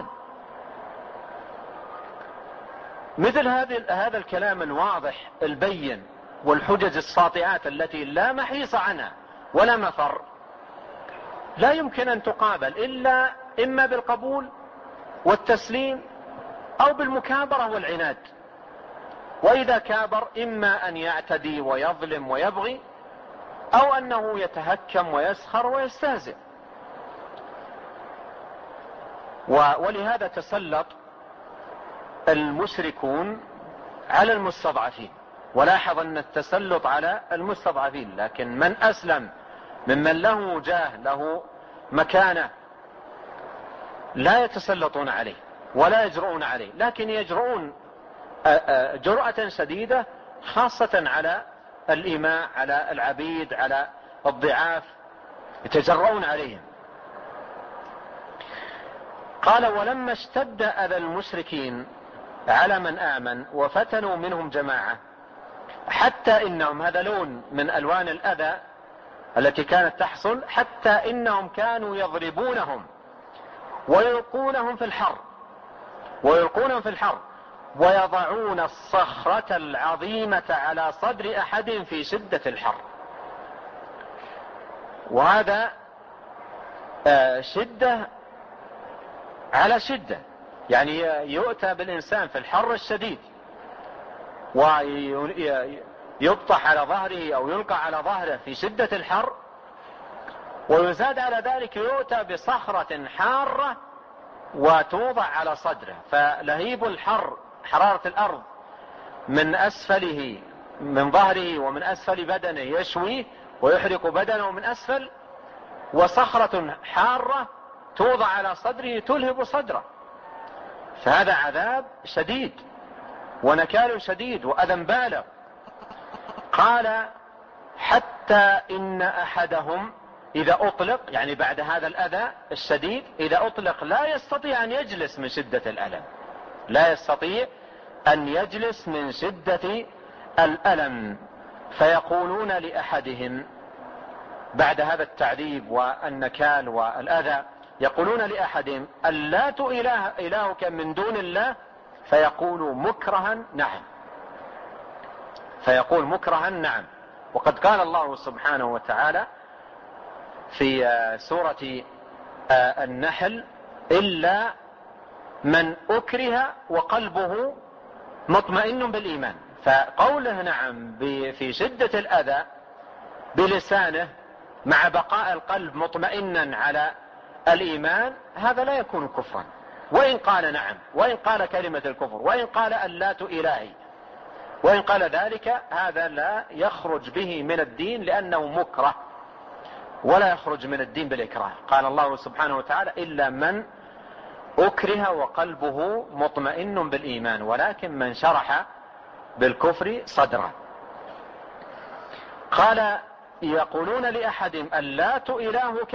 مثل هذا الكلام الواضح البين والحجج الساطعات التي لا محيص عنها ولا مفر لا يمكن أن تقابل إلا إما بالقبول والتسليم أو بالمكابرة والعناد. وإذا كابر إما أن يعتدي ويظلم ويبغي أو أنه يتهكم ويسخر ويستهزئ. ولهذا تسلط المشركون على المستضعفين. ولاحظ أن التسلط على المستضعفين، لكن من أسلم ممن له جاه له مكانة لا يتسلطون عليه ولا يجرؤون عليه، لكن يجرؤون جرأة شديدة خاصة على الإماء، على العبيد، على الضعاف، يتجرؤون عليهم. قال: ولما اشتد أذى المشركين على من آمن وفتنوا منهم جماعة، حتى إنهم، هذا لون من ألوان الأذى التي كانت تحصل، حتى إنهم كانوا يضربونهم ويلقونهم في الحر ويضعون الصخرة العظيمة على صدر أحد في شدة الحر. وهذا شدة على شدة، يعني يؤتى بالإنسان في الحر الشديد ويبطح على ظهره أو يلقى على ظهره في شدة الحر، ويزاد على ذلك يؤتى بصخرة حارة وتوضع على صدره، فلهيب الحر، حرارة الأرض من أسفله، من ظهره ومن أسفل بدنه يشويه ويحرق بدنه من أسفل، وصخرة حارة توضع على صدره تلهب صدره. فهذا عذاب شديد ونكال شديد وأذى بالغ. قال: حتى إن أحدهم إذا أطلق، يعني بعد هذا الأذى الشديد إذا أطلق لا يستطيع أن يجلس من شدة الألم، لا يستطيع أن يجلس من شدة الألم، فيقولون لأحدهم بعد هذا التعذيب والنكال والأذى، يقولون لأحدهم: اللات إلهك من دون الله؟ فيقول مكرها نعم، فيقول مكرها نعم. وقد قال الله سبحانه وتعالى في سورة النحل: إلا من أكره وقلبه مطمئن بالإيمان. فقوله نعم في شدة الأذى بلسانه مع بقاء القلب مطمئنا على الإيمان، هذا لا يكون كفرا، وإن قال نعم، وإن قال كلمة الكفر، وإن قال اللات إلهي، وإن قال ذلك، هذا لا يخرج به من الدين لأنه مكره، ولا يخرج من الدين بالإكراه. قال الله سبحانه وتعالى: إلا من أكره وقلبه مطمئن بالإيمان، ولكن من شرح بالكفر صدره. قال: يقولون لأحدهم: اللات إلهك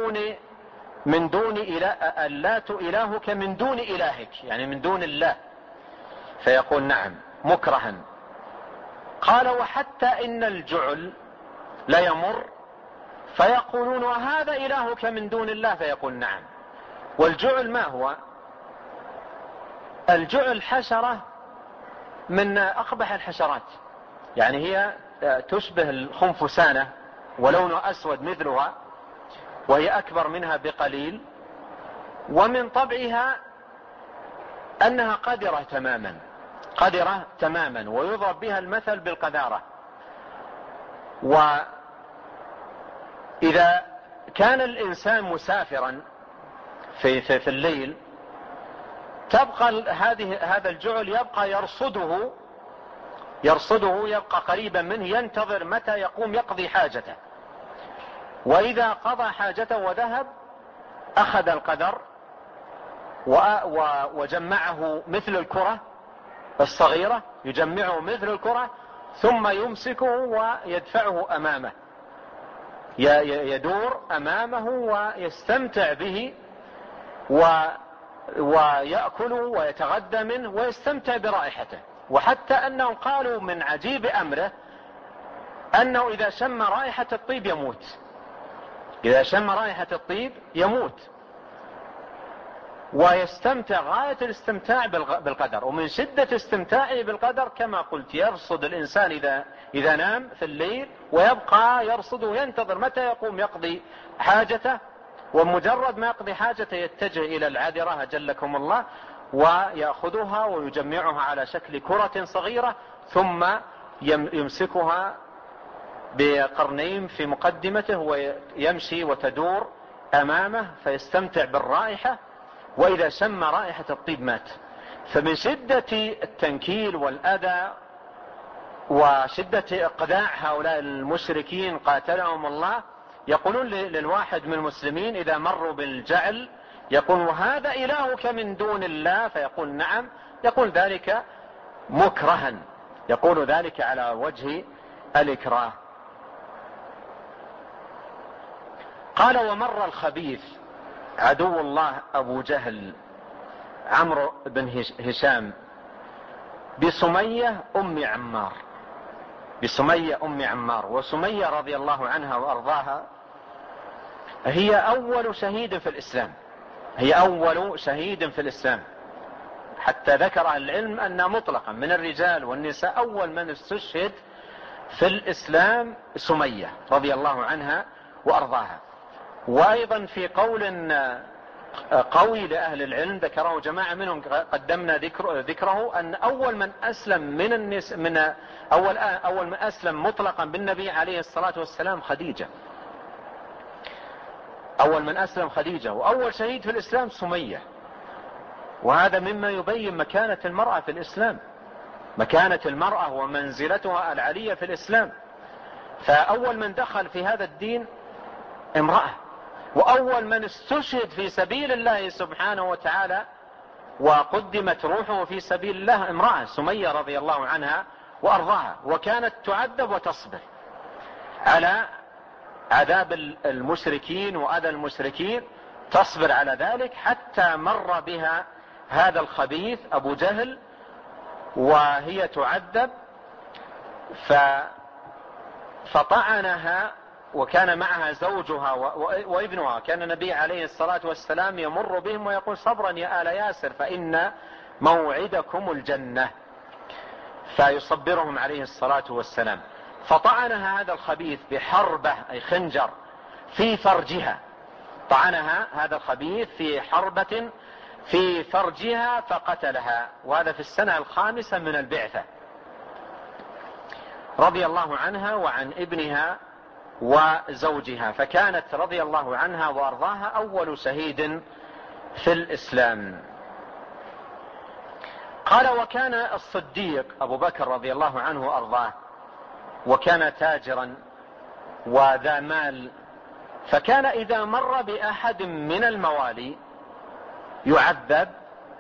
اللات إلهك من دون إلهك، يعني من دون الله. فيقول نعم مكرها. قال: وحتى إن الجعل لا يمر فيقولون: وهذا إلهك من دون الله؟ فيقول نعم. والجعل ما هو؟ الجعل حشرة من أقبح الحشرات، يعني هي تشبه الخنفسانة ولونها أسود مثلها، وهي أكبر منها بقليل، ومن طبعها أنها قذرة تماما، ويضرب بها المثل بالقذارة. وإذا كان الإنسان مسافرا في الليل، تبقى هذا الجعل يبقى يرصده، يبقى قريبا منه، ينتظر متى يقوم يقضي حاجته، وإذا قضى حاجته وذهب أخذ القذر وجمعه مثل الكرة الصغيرة، يجمعه مثل الكرة، ثم يمسكه ويدفعه أمامه، يدور أمامه ويستمتع به ويأكل ويتغذى منه ويستمتع برائحته. وحتى أنهم قالوا من عجيب أمره أنه إذا شم رائحة الطيب يموت، إذا شم رائحة الطيب يموت، ويستمتع غاية الاستمتاع بالقدر. ومن شدة استمتاعه بالقدر كما قلت يرصد الإنسان إذا نام في الليل، ويبقى يرصد وينتظر متى يقوم يقضي حاجته، ومجرد ما يقضي حاجته يتجه إلى العذرة أجلكم الله ويأخذها ويجمعها على شكل كرة صغيرة، ثم يمسكها بقرنين في مقدمته ويمشي وتدور أمامه فيستمتع بالرائحة، وإذا شم رائحة الطيب مات. فمن شدة التنكيل والأذى وشدة إقداع هؤلاء المشركين قاتلهم الله، يقولون للواحد من المسلمين إذا مروا بالجعل يقول وهذا إلهك من دون الله؟ فيقول نعم. يقول ذلك مكرها، يقول ذلك على وجه الإكراه. قال ومر الخبيث عدو الله أبو جهل عمرو بن هشام بسمية أم عمار، بسمية أم عمار. وسمية رضي الله عنها وأرضاها هي أول شهيد في الإسلام، هي أول شهيد في الإسلام، حتى ذكر العلم أن مطلقا من الرجال والنساء أول من استشهد في الإسلام سمية رضي الله عنها وأرضاها. وأيضا في قول قوي لأهل العلم ذكره جماعة منهم قدمنا ذكره أن أول من أسلم من أول من أسلم مطلقا بالنبي عليه الصلاة والسلام خديجة، أول من أسلم خديجة، وأول شهيد في الإسلام سمية. وهذا مما يبين مكانة المرأة في الإسلام، مكانة المرأة ومنزلتها العالية في الإسلام. فأول من دخل في هذا الدين امرأة، وأول من استشهد في سبيل الله سبحانه وتعالى وقدمت روحه في سبيل الله امرأة سمية رضي الله عنها وأرضاها. وكانت تعذب وتصبر على عذاب المشركين وأذى المشركين، تصبر على ذلك حتى مر بها هذا الخبيث أبو جهل وهي تعذب فطعنها، وكان معها زوجها وابنها. كان النبي عليه الصلاة والسلام يمر بهم ويقول صبرا يا آل ياسر فإن موعدكم الجنة، فيصبرهم عليه الصلاة والسلام. فطعنها هذا الخبيث بحربة أي خنجر في فرجها، طعنها هذا الخبيث في حربة في فرجها فقتلها، وهذا في السنة 5 من البعثة، رضي الله عنها وعن ابنها وزوجها. فكانت رضي الله عنها وأرضاها أول شهيد في الإسلام. قال وكان الصديق أبو بكر رضي الله عنه وأرضاه وكان تاجرا وذا مال، فكان إذا مر بأحد من الموالي يعذب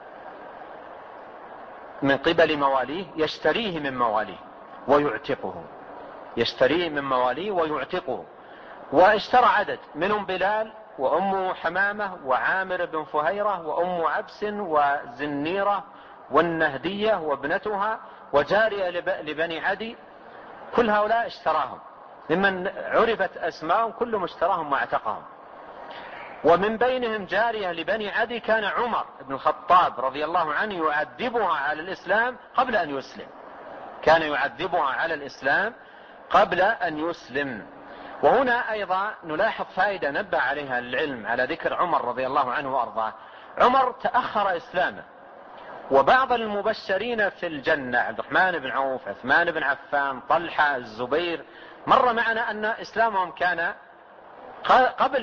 من قبل مواليه يشتريه من مواليه ويعتقه، يشتريه من مواليه ويعتقه. واشترى عدد منهم بلال وأم حمامة وعامر بن فهيرة وأم عبس وزنيرة والنهدية وابنتها وجارية لبني عدي، كل هؤلاء اشتراهم ممن عرفت أسماءهم، كلهم اشتراهم واعتقهم. ومن بينهم جارية لبني عدي كان عمر بن الخطاب رضي الله عنه يعذبها على الإسلام قبل أن يسلم، كان يعذبها على الإسلام قبل أن يسلم. وهنا أيضا نلاحظ فائدة نبه عليها العلم على ذكر عمر رضي الله عنه وأرضاه. عمر تأخر إسلامه، وبعض المبشرين في الجنة عبد الرحمن بن عوف، عثمان بن عفان، طلحة، الزبير، مر معنا أن إسلامهم كان قبل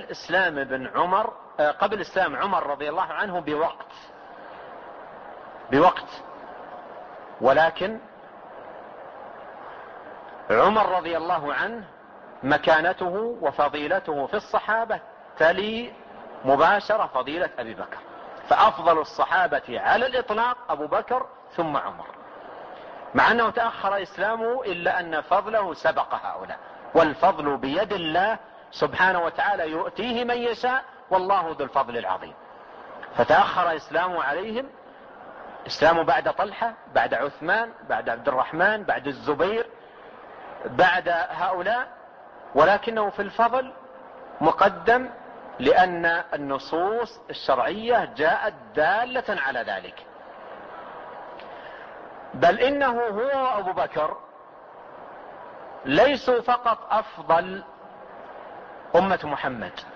إسلام عمر رضي الله عنه بوقت. ولكن عمر رضي الله عنه مكانته وفضيلته في الصحابة تلي مباشرة فضيلة أبي بكر، فأفضل الصحابة على الإطلاق أبو بكر ثم عمر، مع أنه تأخر إسلامه إلا أن فضله سبق هؤلاء، والفضل بيد الله سبحانه وتعالى يؤتيه من يشاء والله ذو الفضل العظيم. فتأخر إسلامه عليهم، إسلامه بعد طلحة، بعد عثمان، بعد عبد الرحمن، بعد الزبير، بعد هؤلاء، ولكنه في الفضل مقدم لأن النصوص الشرعية جاءت دالة على ذلك. بل إنه هو أبو بكر ليسوا فقط أفضل أمة محمد،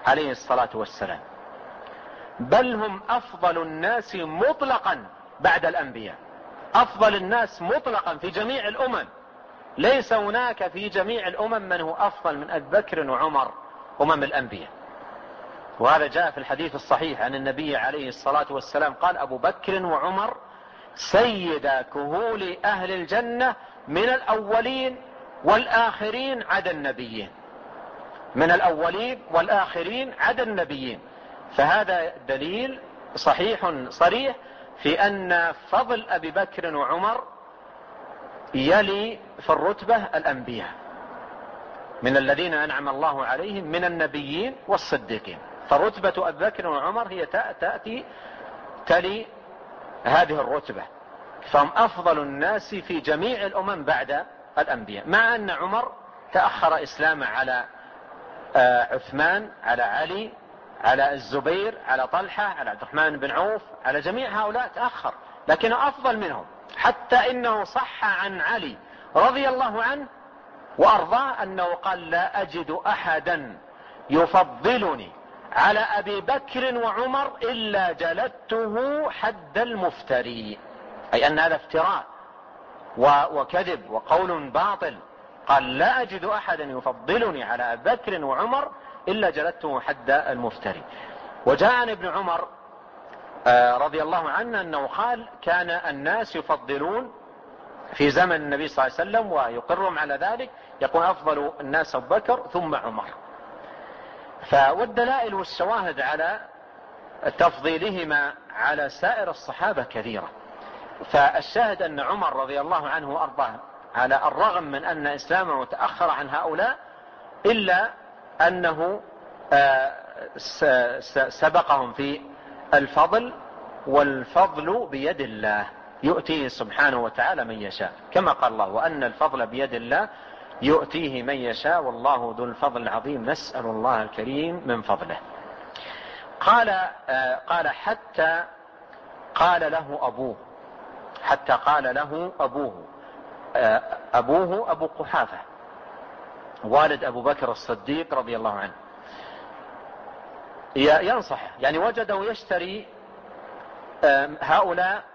عليه الصلاة والسلام، بل هم أفضل الناس مطلقا بعد الأنبياء، أفضل الناس مطلقا في جميع الأمم، ليس هناك في جميع الأمم من هو أفضل من أبي بكر وعمر الأنبياء. وهذا جاء في الحديث الصحيح عن النبي عليه الصلاة والسلام قال: أبو بكر وعمر سيدا كهول أهل الجنة من الأولين والآخرين عدا النبيين، من الأولين والآخرين عدا النبيين. فهذا دليل صحيح صريح في أن فضل أبي بكر وعمر يلي في الرتبة الأنبياء، من الذين أنعم الله عليهم من النبيين والصديقين، فرتبة أبي بكر وعمر هي تأتي تلي هذه الرتبة، فهم أفضل الناس في جميع الأمم بعد الأنبياء، مع أن عمر تأخر إسلامه على عثمان، على علي، على الزبير، على طلحة، على عبد الرحمن بن عوف، على جميع هؤلاء تأخر، لكنه أفضل منهم، حتى إنه صح عن علي رضي الله عنه وأرضاه أنه قال: لا أجد أحدا يفضلني على أبي بكر وعمر إلا جلدته حد المفتري، أي أن هذا افتراء وكذب وقول باطل. قال: لا أجد أحدا يفضلني على أبي بكر وعمر إلا جلدته حد المفتري. وجاء عن ابن عمر رضي الله عنه أنه قال: كان الناس يفضلون في زمن النبي صلى الله عليه وسلم ويقرهم على ذلك، يقول: أفضل الناس أبو بكر ثم عمر. والدلائل والشواهد على تفضيلهما على سائر الصحابة كثيرة. فالشاهد أن عمر رضي الله عنه وأرضاه على الرغم من أن إسلامه تأخر عن هؤلاء إلا أنه سبقهم في الفضل، والفضل بيد الله يؤتيه سبحانه وتعالى من يشاء، كما قال الله: وأن الفضل بيد الله يؤتيه من يشاء والله ذو الفضل العظيم، نسأل الله الكريم من فضله. قال حتى قال له أبوه، حتى قال له أبوه أبو قحافة والد أبو بكر الصديق رضي الله عنه، ينصح، يعني وجده يشتري هؤلاء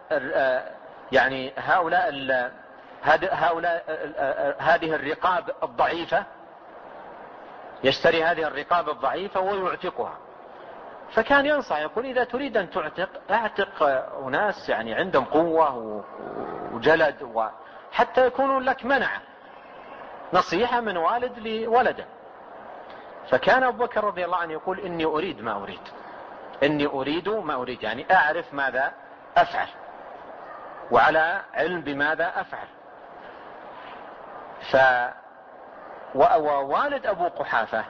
هذه الرقاب الضعيفة، يشتري هذه الرقاب الضعيفة ويعتقها. فكان ينصح يقول: إذا تريد أن اعتق أناس يعني عندهم قوة وجلد حتى يكونوا لك منعة، نصيحة من والد لولده. فكان أبو بكر رضي الله عنه يقول: إني أريد ما أريد، إني أريد ما أريد، يعني أعرف ماذا أفعل وعلى علم بماذا أفعل. ووالد أبو قحافة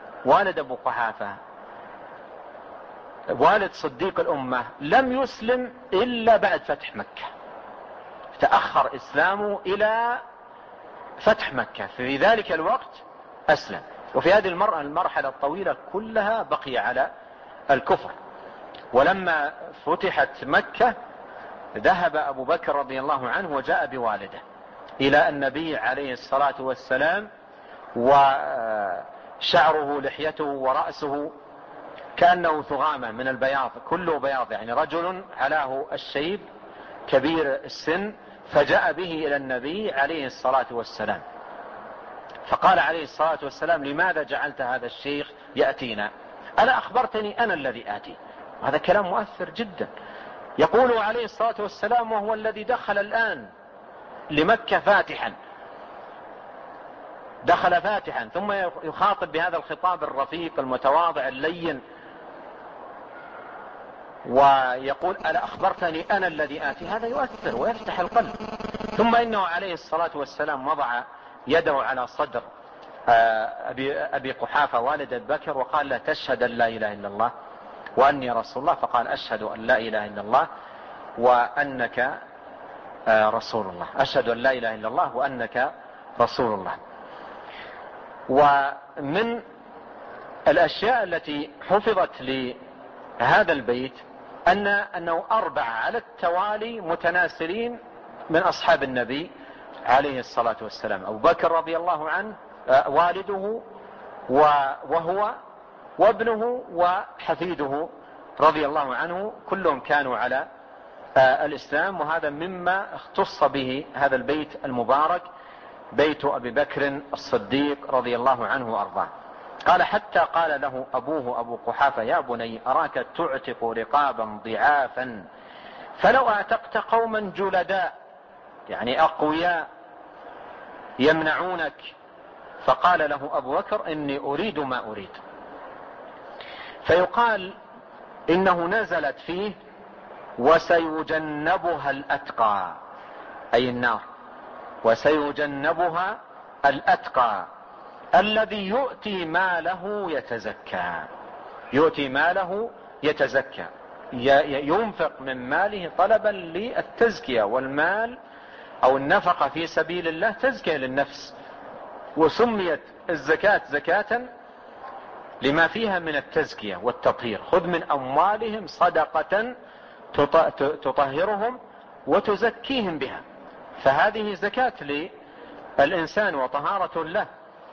والد صديق الأمة لم يسلم إلا بعد فتح مكة، تأخر إسلامه إلى فتح مكة، في ذلك الوقت أسلم، وفي هذه المرحلة الطويلة كلها بقي على الكفر. ولما فتحت مكة ذهب أبو بكر رضي الله عنه وجاء بوالده إلى النبي عليه الصلاة والسلام، وشعره لحيته ورأسه كأنه ثغامة من البياض، كله بياض، يعني رجل علاه الشيب كبير السن، فجاء به إلى النبي عليه الصلاة والسلام، فقال عليه الصلاة والسلام: لماذا جعلت هذا الشيخ يأتينا؟ ألا أخبرتني أنا الذي آتي؟ هذا كلام مؤثر جدا. يقول عليه الصلاة والسلام وهو الذي دخل الآن لمكة فاتحا، دخل فاتحا، ثم يخاطب بهذا الخطاب الرفيق المتواضع اللين، ويقول: ألا أخبرتني أنا الذي آتي؟ هذا يؤثر ويفتح القلب. ثم إنه عليه الصلاة والسلام وضع يده على صدر أبي قحافة والد أبي بكر وقال له: تشهد أن لا إله إلا الله وأني رسول الله؟ فقال: أشهد أن لا إله إلا الله وأنك رسول الله، أشهد أن لا إله إلا الله وأنك رسول الله. ومن الأشياء التي حفظت لهذا البيت أنه 4 على التوالي متناسلين من أصحاب النبي عليه الصلاة والسلام: أبو بكر رضي الله عنه والده وهو وابنه وحفيده رضي الله عنه كلهم كانوا على الإسلام. وهذا مما اختص به هذا البيت المبارك، بيت أبي بكر الصديق رضي الله عنه وأرضاه. قال حتى قال له أبوه أبو قحافة: يا بني أراك تعتق رقابا ضعافا، فلو اعتقت قوما جلداء، يعني أقوياء يمنعونك. فقال له أبو بكر: إني أريد ما أريد. فيقال إنه نزلت فيه: وسيجنبها الأتقى، أي النار، وسيجنبها الأتقى الذي يؤتي ماله يتزكى. يؤتي ماله يتزكى، ينفق من ماله طلبا للتزكية، والمال أو النفقة في سبيل الله تزكية للنفس. وسميت الزكاة زكاة لما فيها من التزكية والتطهير. خذ من أموالهم صدقة تطهرهم وتزكيهم بها، فهذه زكاة للإنسان وطهارة له.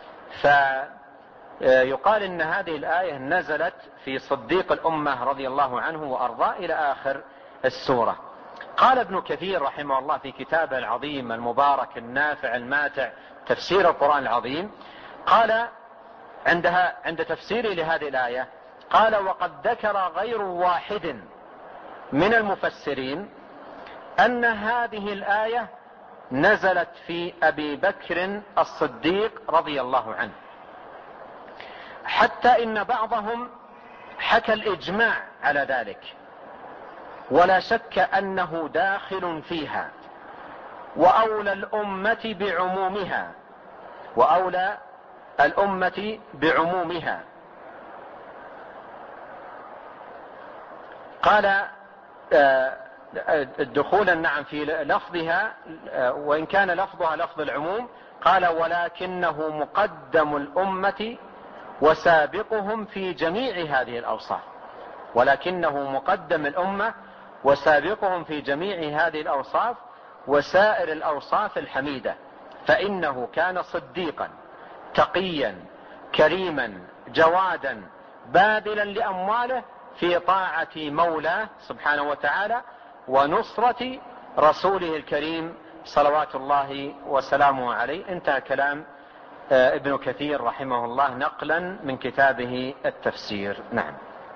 فيقال إن هذه الآية نزلت في صديق الأمة رضي الله عنه وأرضاه إلى آخر السورة. قال ابن كثير رحمه الله في كتابه العظيم المبارك النافع الماتع تفسير القرآن العظيم، قال عند تفسيره لهذه الآية، قال: وقد ذكر غير واحد من المفسرين أن هذه الآية نزلت في أبي بكر الصديق رضي الله عنه، حتى إن بعضهم حكى الإجماع على ذلك، ولا شك أنه داخل فيها، وأولى الأمة بعمومها، وأولى الأمة بعمومها. قال الدخول نعم في لفظها، وإن كان لفظها لفظ العموم. قال: ولكنه مقدم الأمة وسابقهم في جميع هذه الأوصاف. ولكنه مقدم الأمة وسابقهم في جميع هذه الأوصاف وسائر الأوصاف الحميدة، فإنه كان صديقا تقيا كريما جوادا باذلا لأمواله في طاعة مولاه سبحانه وتعالى ونصرة رسوله الكريم صلوات الله وسلامه عليه. انتهى كلام ابن كثير رحمه الله نقلا من كتابه التفسير. نعم.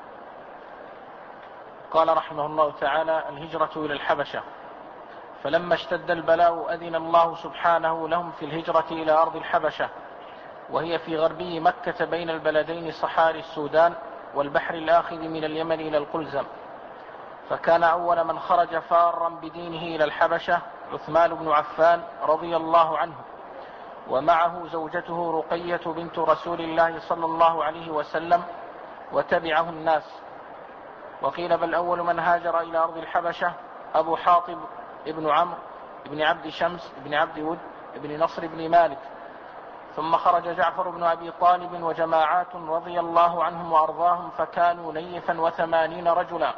قال رحمه الله تعالى: الهجرة إلى الحبشة. فلما اشتد البلاء أذن الله سبحانه لهم في الهجرة إلى أرض الحبشة، وهي في غربي مكة بين البلدين صحاري السودان والبحر الآخذ من اليمن إلى القلزم. فكان أول من خرج فارا بدينه إلى الحبشة عثمان بن عفان رضي الله عنه، ومعه زوجته رقية بنت رسول الله صلى الله عليه وسلم، وتبعه الناس. وقيل بل أول من هاجر إلى أرض الحبشة أبو حاطب ابن عمرو ابن عبد شمس ابن عبد ود ابن نصر ابن مالك. ثم خرج جعفر بن أبي طالب وجماعات رضي الله عنهم وأرضاهم، فكانوا نيفا 80 رجلا.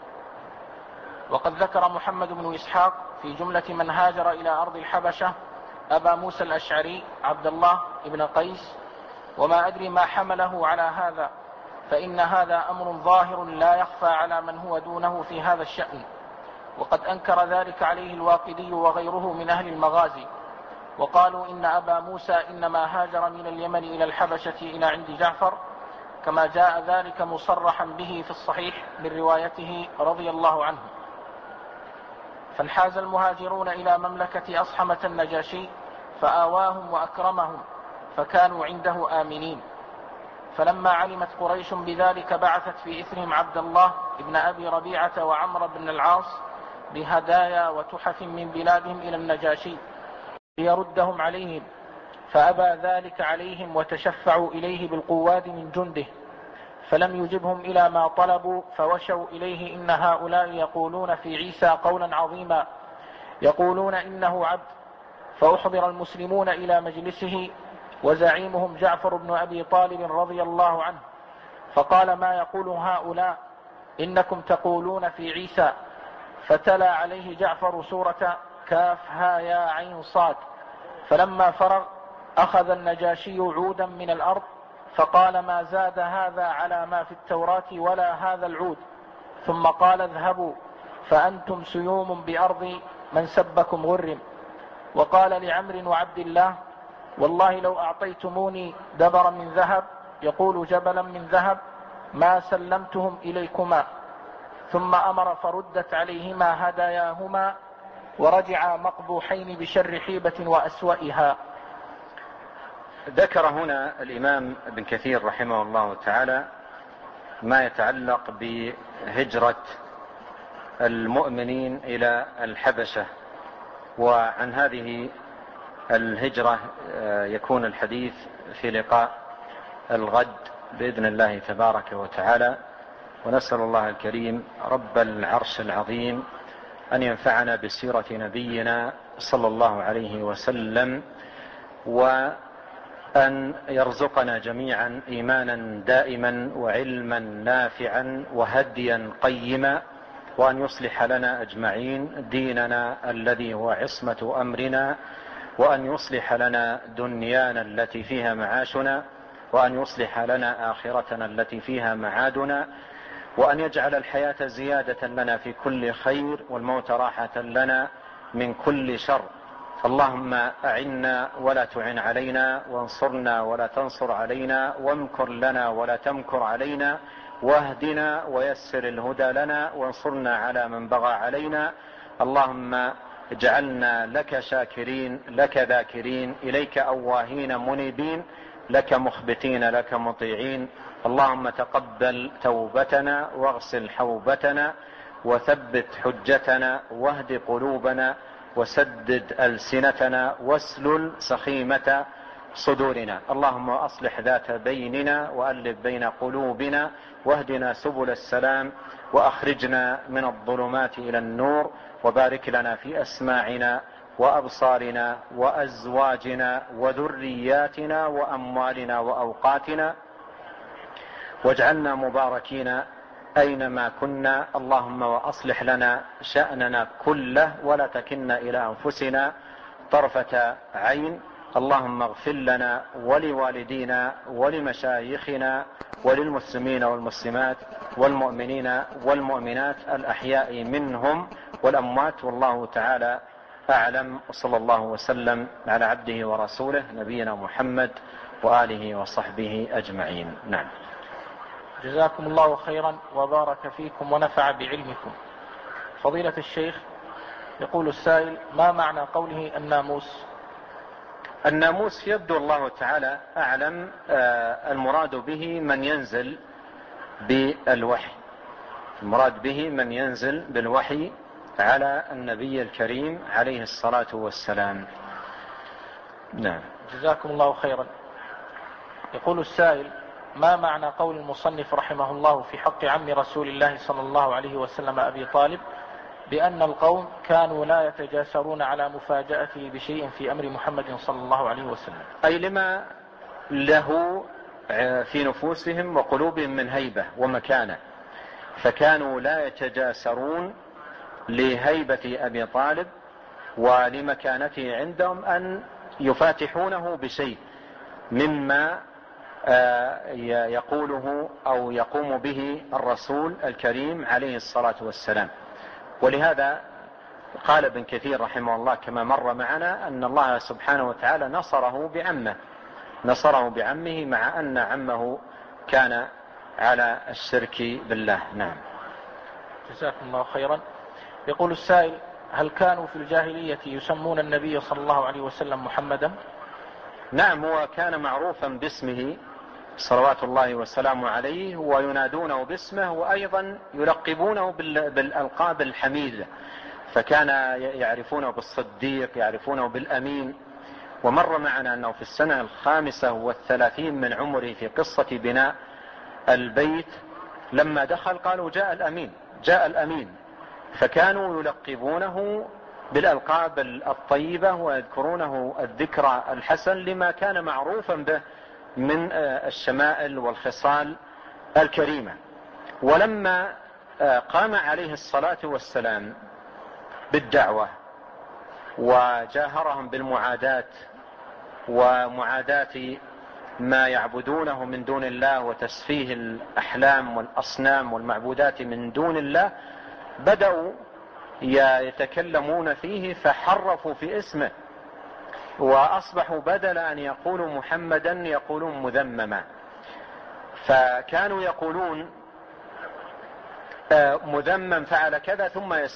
وقد ذكر محمد بن إسحاق في جملة من هاجر إلى أرض الحبشة أبا موسى الأشعري عبد الله ابن قيس، وما أدري ما حمله على هذا، فإن هذا أمر ظاهر لا يخفى على من هو دونه في هذا الشأن. وقد أنكر ذلك عليه الواقدي وغيره من أهل المغازي، وقالوا إن أبا موسى إنما هاجر من اليمن إلى الحبشة إلى عند جعفر، كما جاء ذلك مصرحا به في الصحيح من روايته رضي الله عنه. فانحاز المهاجرون إلى مملكة أصحمة النجاشي فآواهم وأكرمهم، فكانوا عنده آمنين. فلما علمت قريش بذلك بعثت في إثرهم عبد الله ابن أبي ربيعة وعمر بن العاص بهدايا وتحف من بلادهم إلى النجاشي ليردهم عليهم، فأبى ذلك عليهم وتشفعوا إليه بالقواد من جنده، فلم يجبهم إلى ما طلبوا، فوشوا إليه إن هؤلاء يقولون في عيسى قولا عظيما، يقولون إنه عبد. فأحضر المسلمون إلى مجلسه وزعيمهم جعفر بن أبي طالب رضي الله عنه، فقال: ما يقول هؤلاء؟ إنكم تقولون في عيسى. فتلا عليه جعفر سورة كاف ها يا عين صاد. فلما فرغ أخذ النجاشي عودا من الأرض فقال: ما زاد هذا على ما في التوراة ولا هذا العود. ثم قال: اذهبوا فأنتم سيوم بأرض من سبكم غرم. وقال لعمرو وعبد الله: والله لو أعطيتموني دبرا من ذهب، يقول جبلا من ذهب، ما سلمتهم إليكما. ثم أمر فردت عليهما هداياهما، ورجعا مقبوحين بشر حيبة وأسوأها. ذكر هنا الإمام ابن كثير رحمه الله تعالى ما يتعلق بهجرة المؤمنين إلى الحبشة، وعن هذه الهجرة يكون الحديث في لقاء الغد بإذن الله تبارك وتعالى. ونسأل الله الكريم رب العرش العظيم أن ينفعنا بسيرة نبينا صلى الله عليه وسلم، وأن يرزقنا جميعا إيمانا دائما وعلما نافعا وهديا قيما، وأن يصلح لنا أجمعين ديننا الذي هو عصمة أمرنا، وأن يصلح لنا دنيانا التي فيها معاشنا، وأن يصلح لنا آخرتنا التي فيها معادنا، وأن يجعل الحياة زيادة لنا في كل خير والموت راحة لنا من كل شر. اللهم أعنا ولا تعن علينا، وانصرنا ولا تنصر علينا، وامكر لنا ولا تمكر علينا، واهدنا ويسر الهدى لنا، وانصرنا على من بغى علينا. اللهم اجعلنا لك شاكرين، لك ذاكرين، إليك أواهين منيبين، لك مخبتين، لك مطيعين. اللهم تقبل توبتنا، واغسل حوبتنا، وثبت حجتنا، واهد قلوبنا، وسدد ألسنتنا، واسلل سخيمة صدورنا. اللهم أصلح ذات بيننا، وألف بين قلوبنا، واهدنا سبل السلام، وأخرجنا من الظلمات إلى النور، وبارك لنا في أسماعنا وأبصارنا وأزواجنا وذرياتنا وأموالنا وأوقاتنا، واجعلنا مباركين أينما كنا. اللهم وأصلح لنا شأننا كله، ولا تكلنا إلى أنفسنا طرفة عين. اللهم اغفر لنا ولوالدينا ولمشايخنا وللمسلمين والمسلمات والمؤمنين والمؤمنات الأحياء منهم والأموات. والله تعالى أعلم، وصلى الله وسلم على عبده ورسوله نبينا محمد وآله وصحبه أجمعين. نعم. جزاكم الله خيرا وبارك فيكم ونفع بعلمكم. فضيلة الشيخ، يقول السائل: ما معنى قوله الناموس؟ الناموس يبدو الله تعالى أعلم المراد به من ينزل بالوحي، المراد به من ينزل بالوحي على النبي الكريم عليه الصلاة والسلام. نعم. جزاكم الله خيرا. يقول السائل: ما معنى قول المصنف رحمه الله في حق عم رسول الله صلى الله عليه وسلم أبي طالب بأن القوم كانوا لا يتجاسرون على مفاجأته بشيء في أمر محمد صلى الله عليه وسلم؟ أي لما له في نفوسهم وقلوبهم من هيبة ومكانة، فكانوا لا يتجاسرون لهيبة أبي طالب ولمكانته عندهم أن يفاتحونه بشيء مما يقوله أو يقوم به الرسول الكريم عليه الصلاة والسلام. ولهذا قال ابن كثير رحمه الله كما مر معنا أن الله سبحانه وتعالى نصره بعمه مع أن عمه كان على الشرك بالله. نعم. جزاكم الله خيرا. يقول السائل: هل كانوا في الجاهلية يسمون النبي صلى الله عليه وسلم محمدا؟ نعم، هو كان معروفا باسمه صلوات الله وسلامه عليه، وينادونه باسمه، وأيضا يلقبونه بالألقاب الحميدة، فكان يعرفونه بالصديق، يعرفونه بالأمين. ومر معنا أنه في السنة 35 من عمره في قصة بناء البيت لما دخل قالوا جاء الأمين، فكانوا يلقبونه بالألقاب الطيبة ويذكرونه الذكر الحسن لما كان معروفا به من الشمائل والخصال الكريمة. ولما قام عليه الصلاة والسلام بالدعوة وجاهرهم بالمعاداة ومعاداة ما يعبدونه من دون الله وتسفيه الأحلام والأصنام والمعبودات من دون الله بدأوا يتكلمون فيه فحرفوا في اسمه، وأصبحوا بدل أن يقولوا محمدا يقولون مذمما. فكانوا يقولون مذمم فعل كذا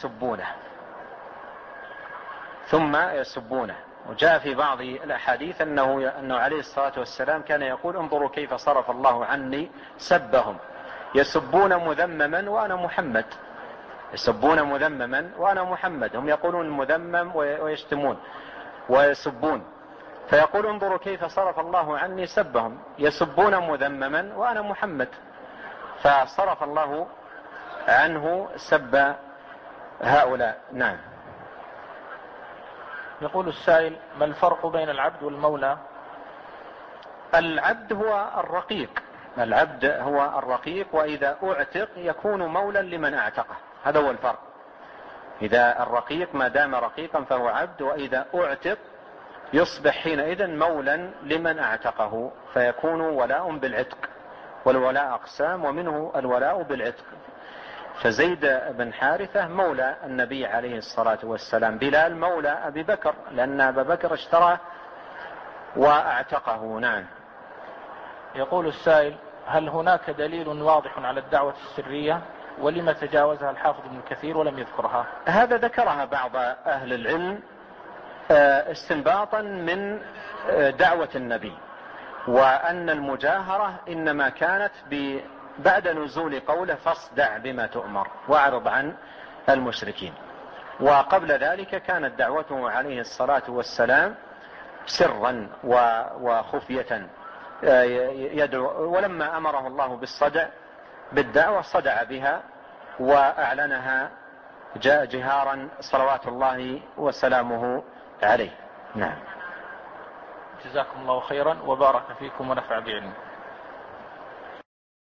ثم يسبونه. وجاء في بعض الأحاديث أنه عليه الصلاة والسلام كان يقول انظروا كيف صرف الله عني سبهم، يسبون مذمما وأنا محمد، يسبون مذمما وأنا محمد. هم يقولون المذمم ويشتمون ويسبون، فيقول انظروا كيف صرف الله عني سبهم، يسبون مذمما وأنا محمد، فصرف الله عنه سب هؤلاء. نعم. يقول السائل: ما الفرق بين العبد والمولى؟ العبد هو الرقيق، وإذا أعتق يكون مولا لمن أعتقه، هذا هو الفرق. إذا الرقيق ما دام رقيقا فهو عبد، وإذا أعتق يصبح حينئذ مولا لمن أعتقه، فيكون ولاء بالعتق، والولاء أقسام ومنه الولاء بالعتق. فزيد بن حارثة مولى النبي عليه الصلاة والسلام، بلال مولى أبي بكر لأن أبا بكر اشترى وأعتقه. نعم. يقول السائل: هل هناك دليل واضح على الدعوة السرية؟ ولما تجاوزها الحافظ ابن كثير ولم يذكرها؟ هذا ذكرها بعض أهل العلم استنباطا من دعوة النبي، وأن المجاهرة إنما كانت بعد نزول قوله فاصدع بما تؤمر واعرض عن المشركين، وقبل ذلك كانت دعوته عليه الصلاة والسلام سرا وخفية يدعو، ولما أمره الله بالدعوة صدع بها وأعلنها جهارا صلوات الله وسلامه عليه. نعم. جزاكم الله خيرا وبارك فيكم ونفع بعلمكم.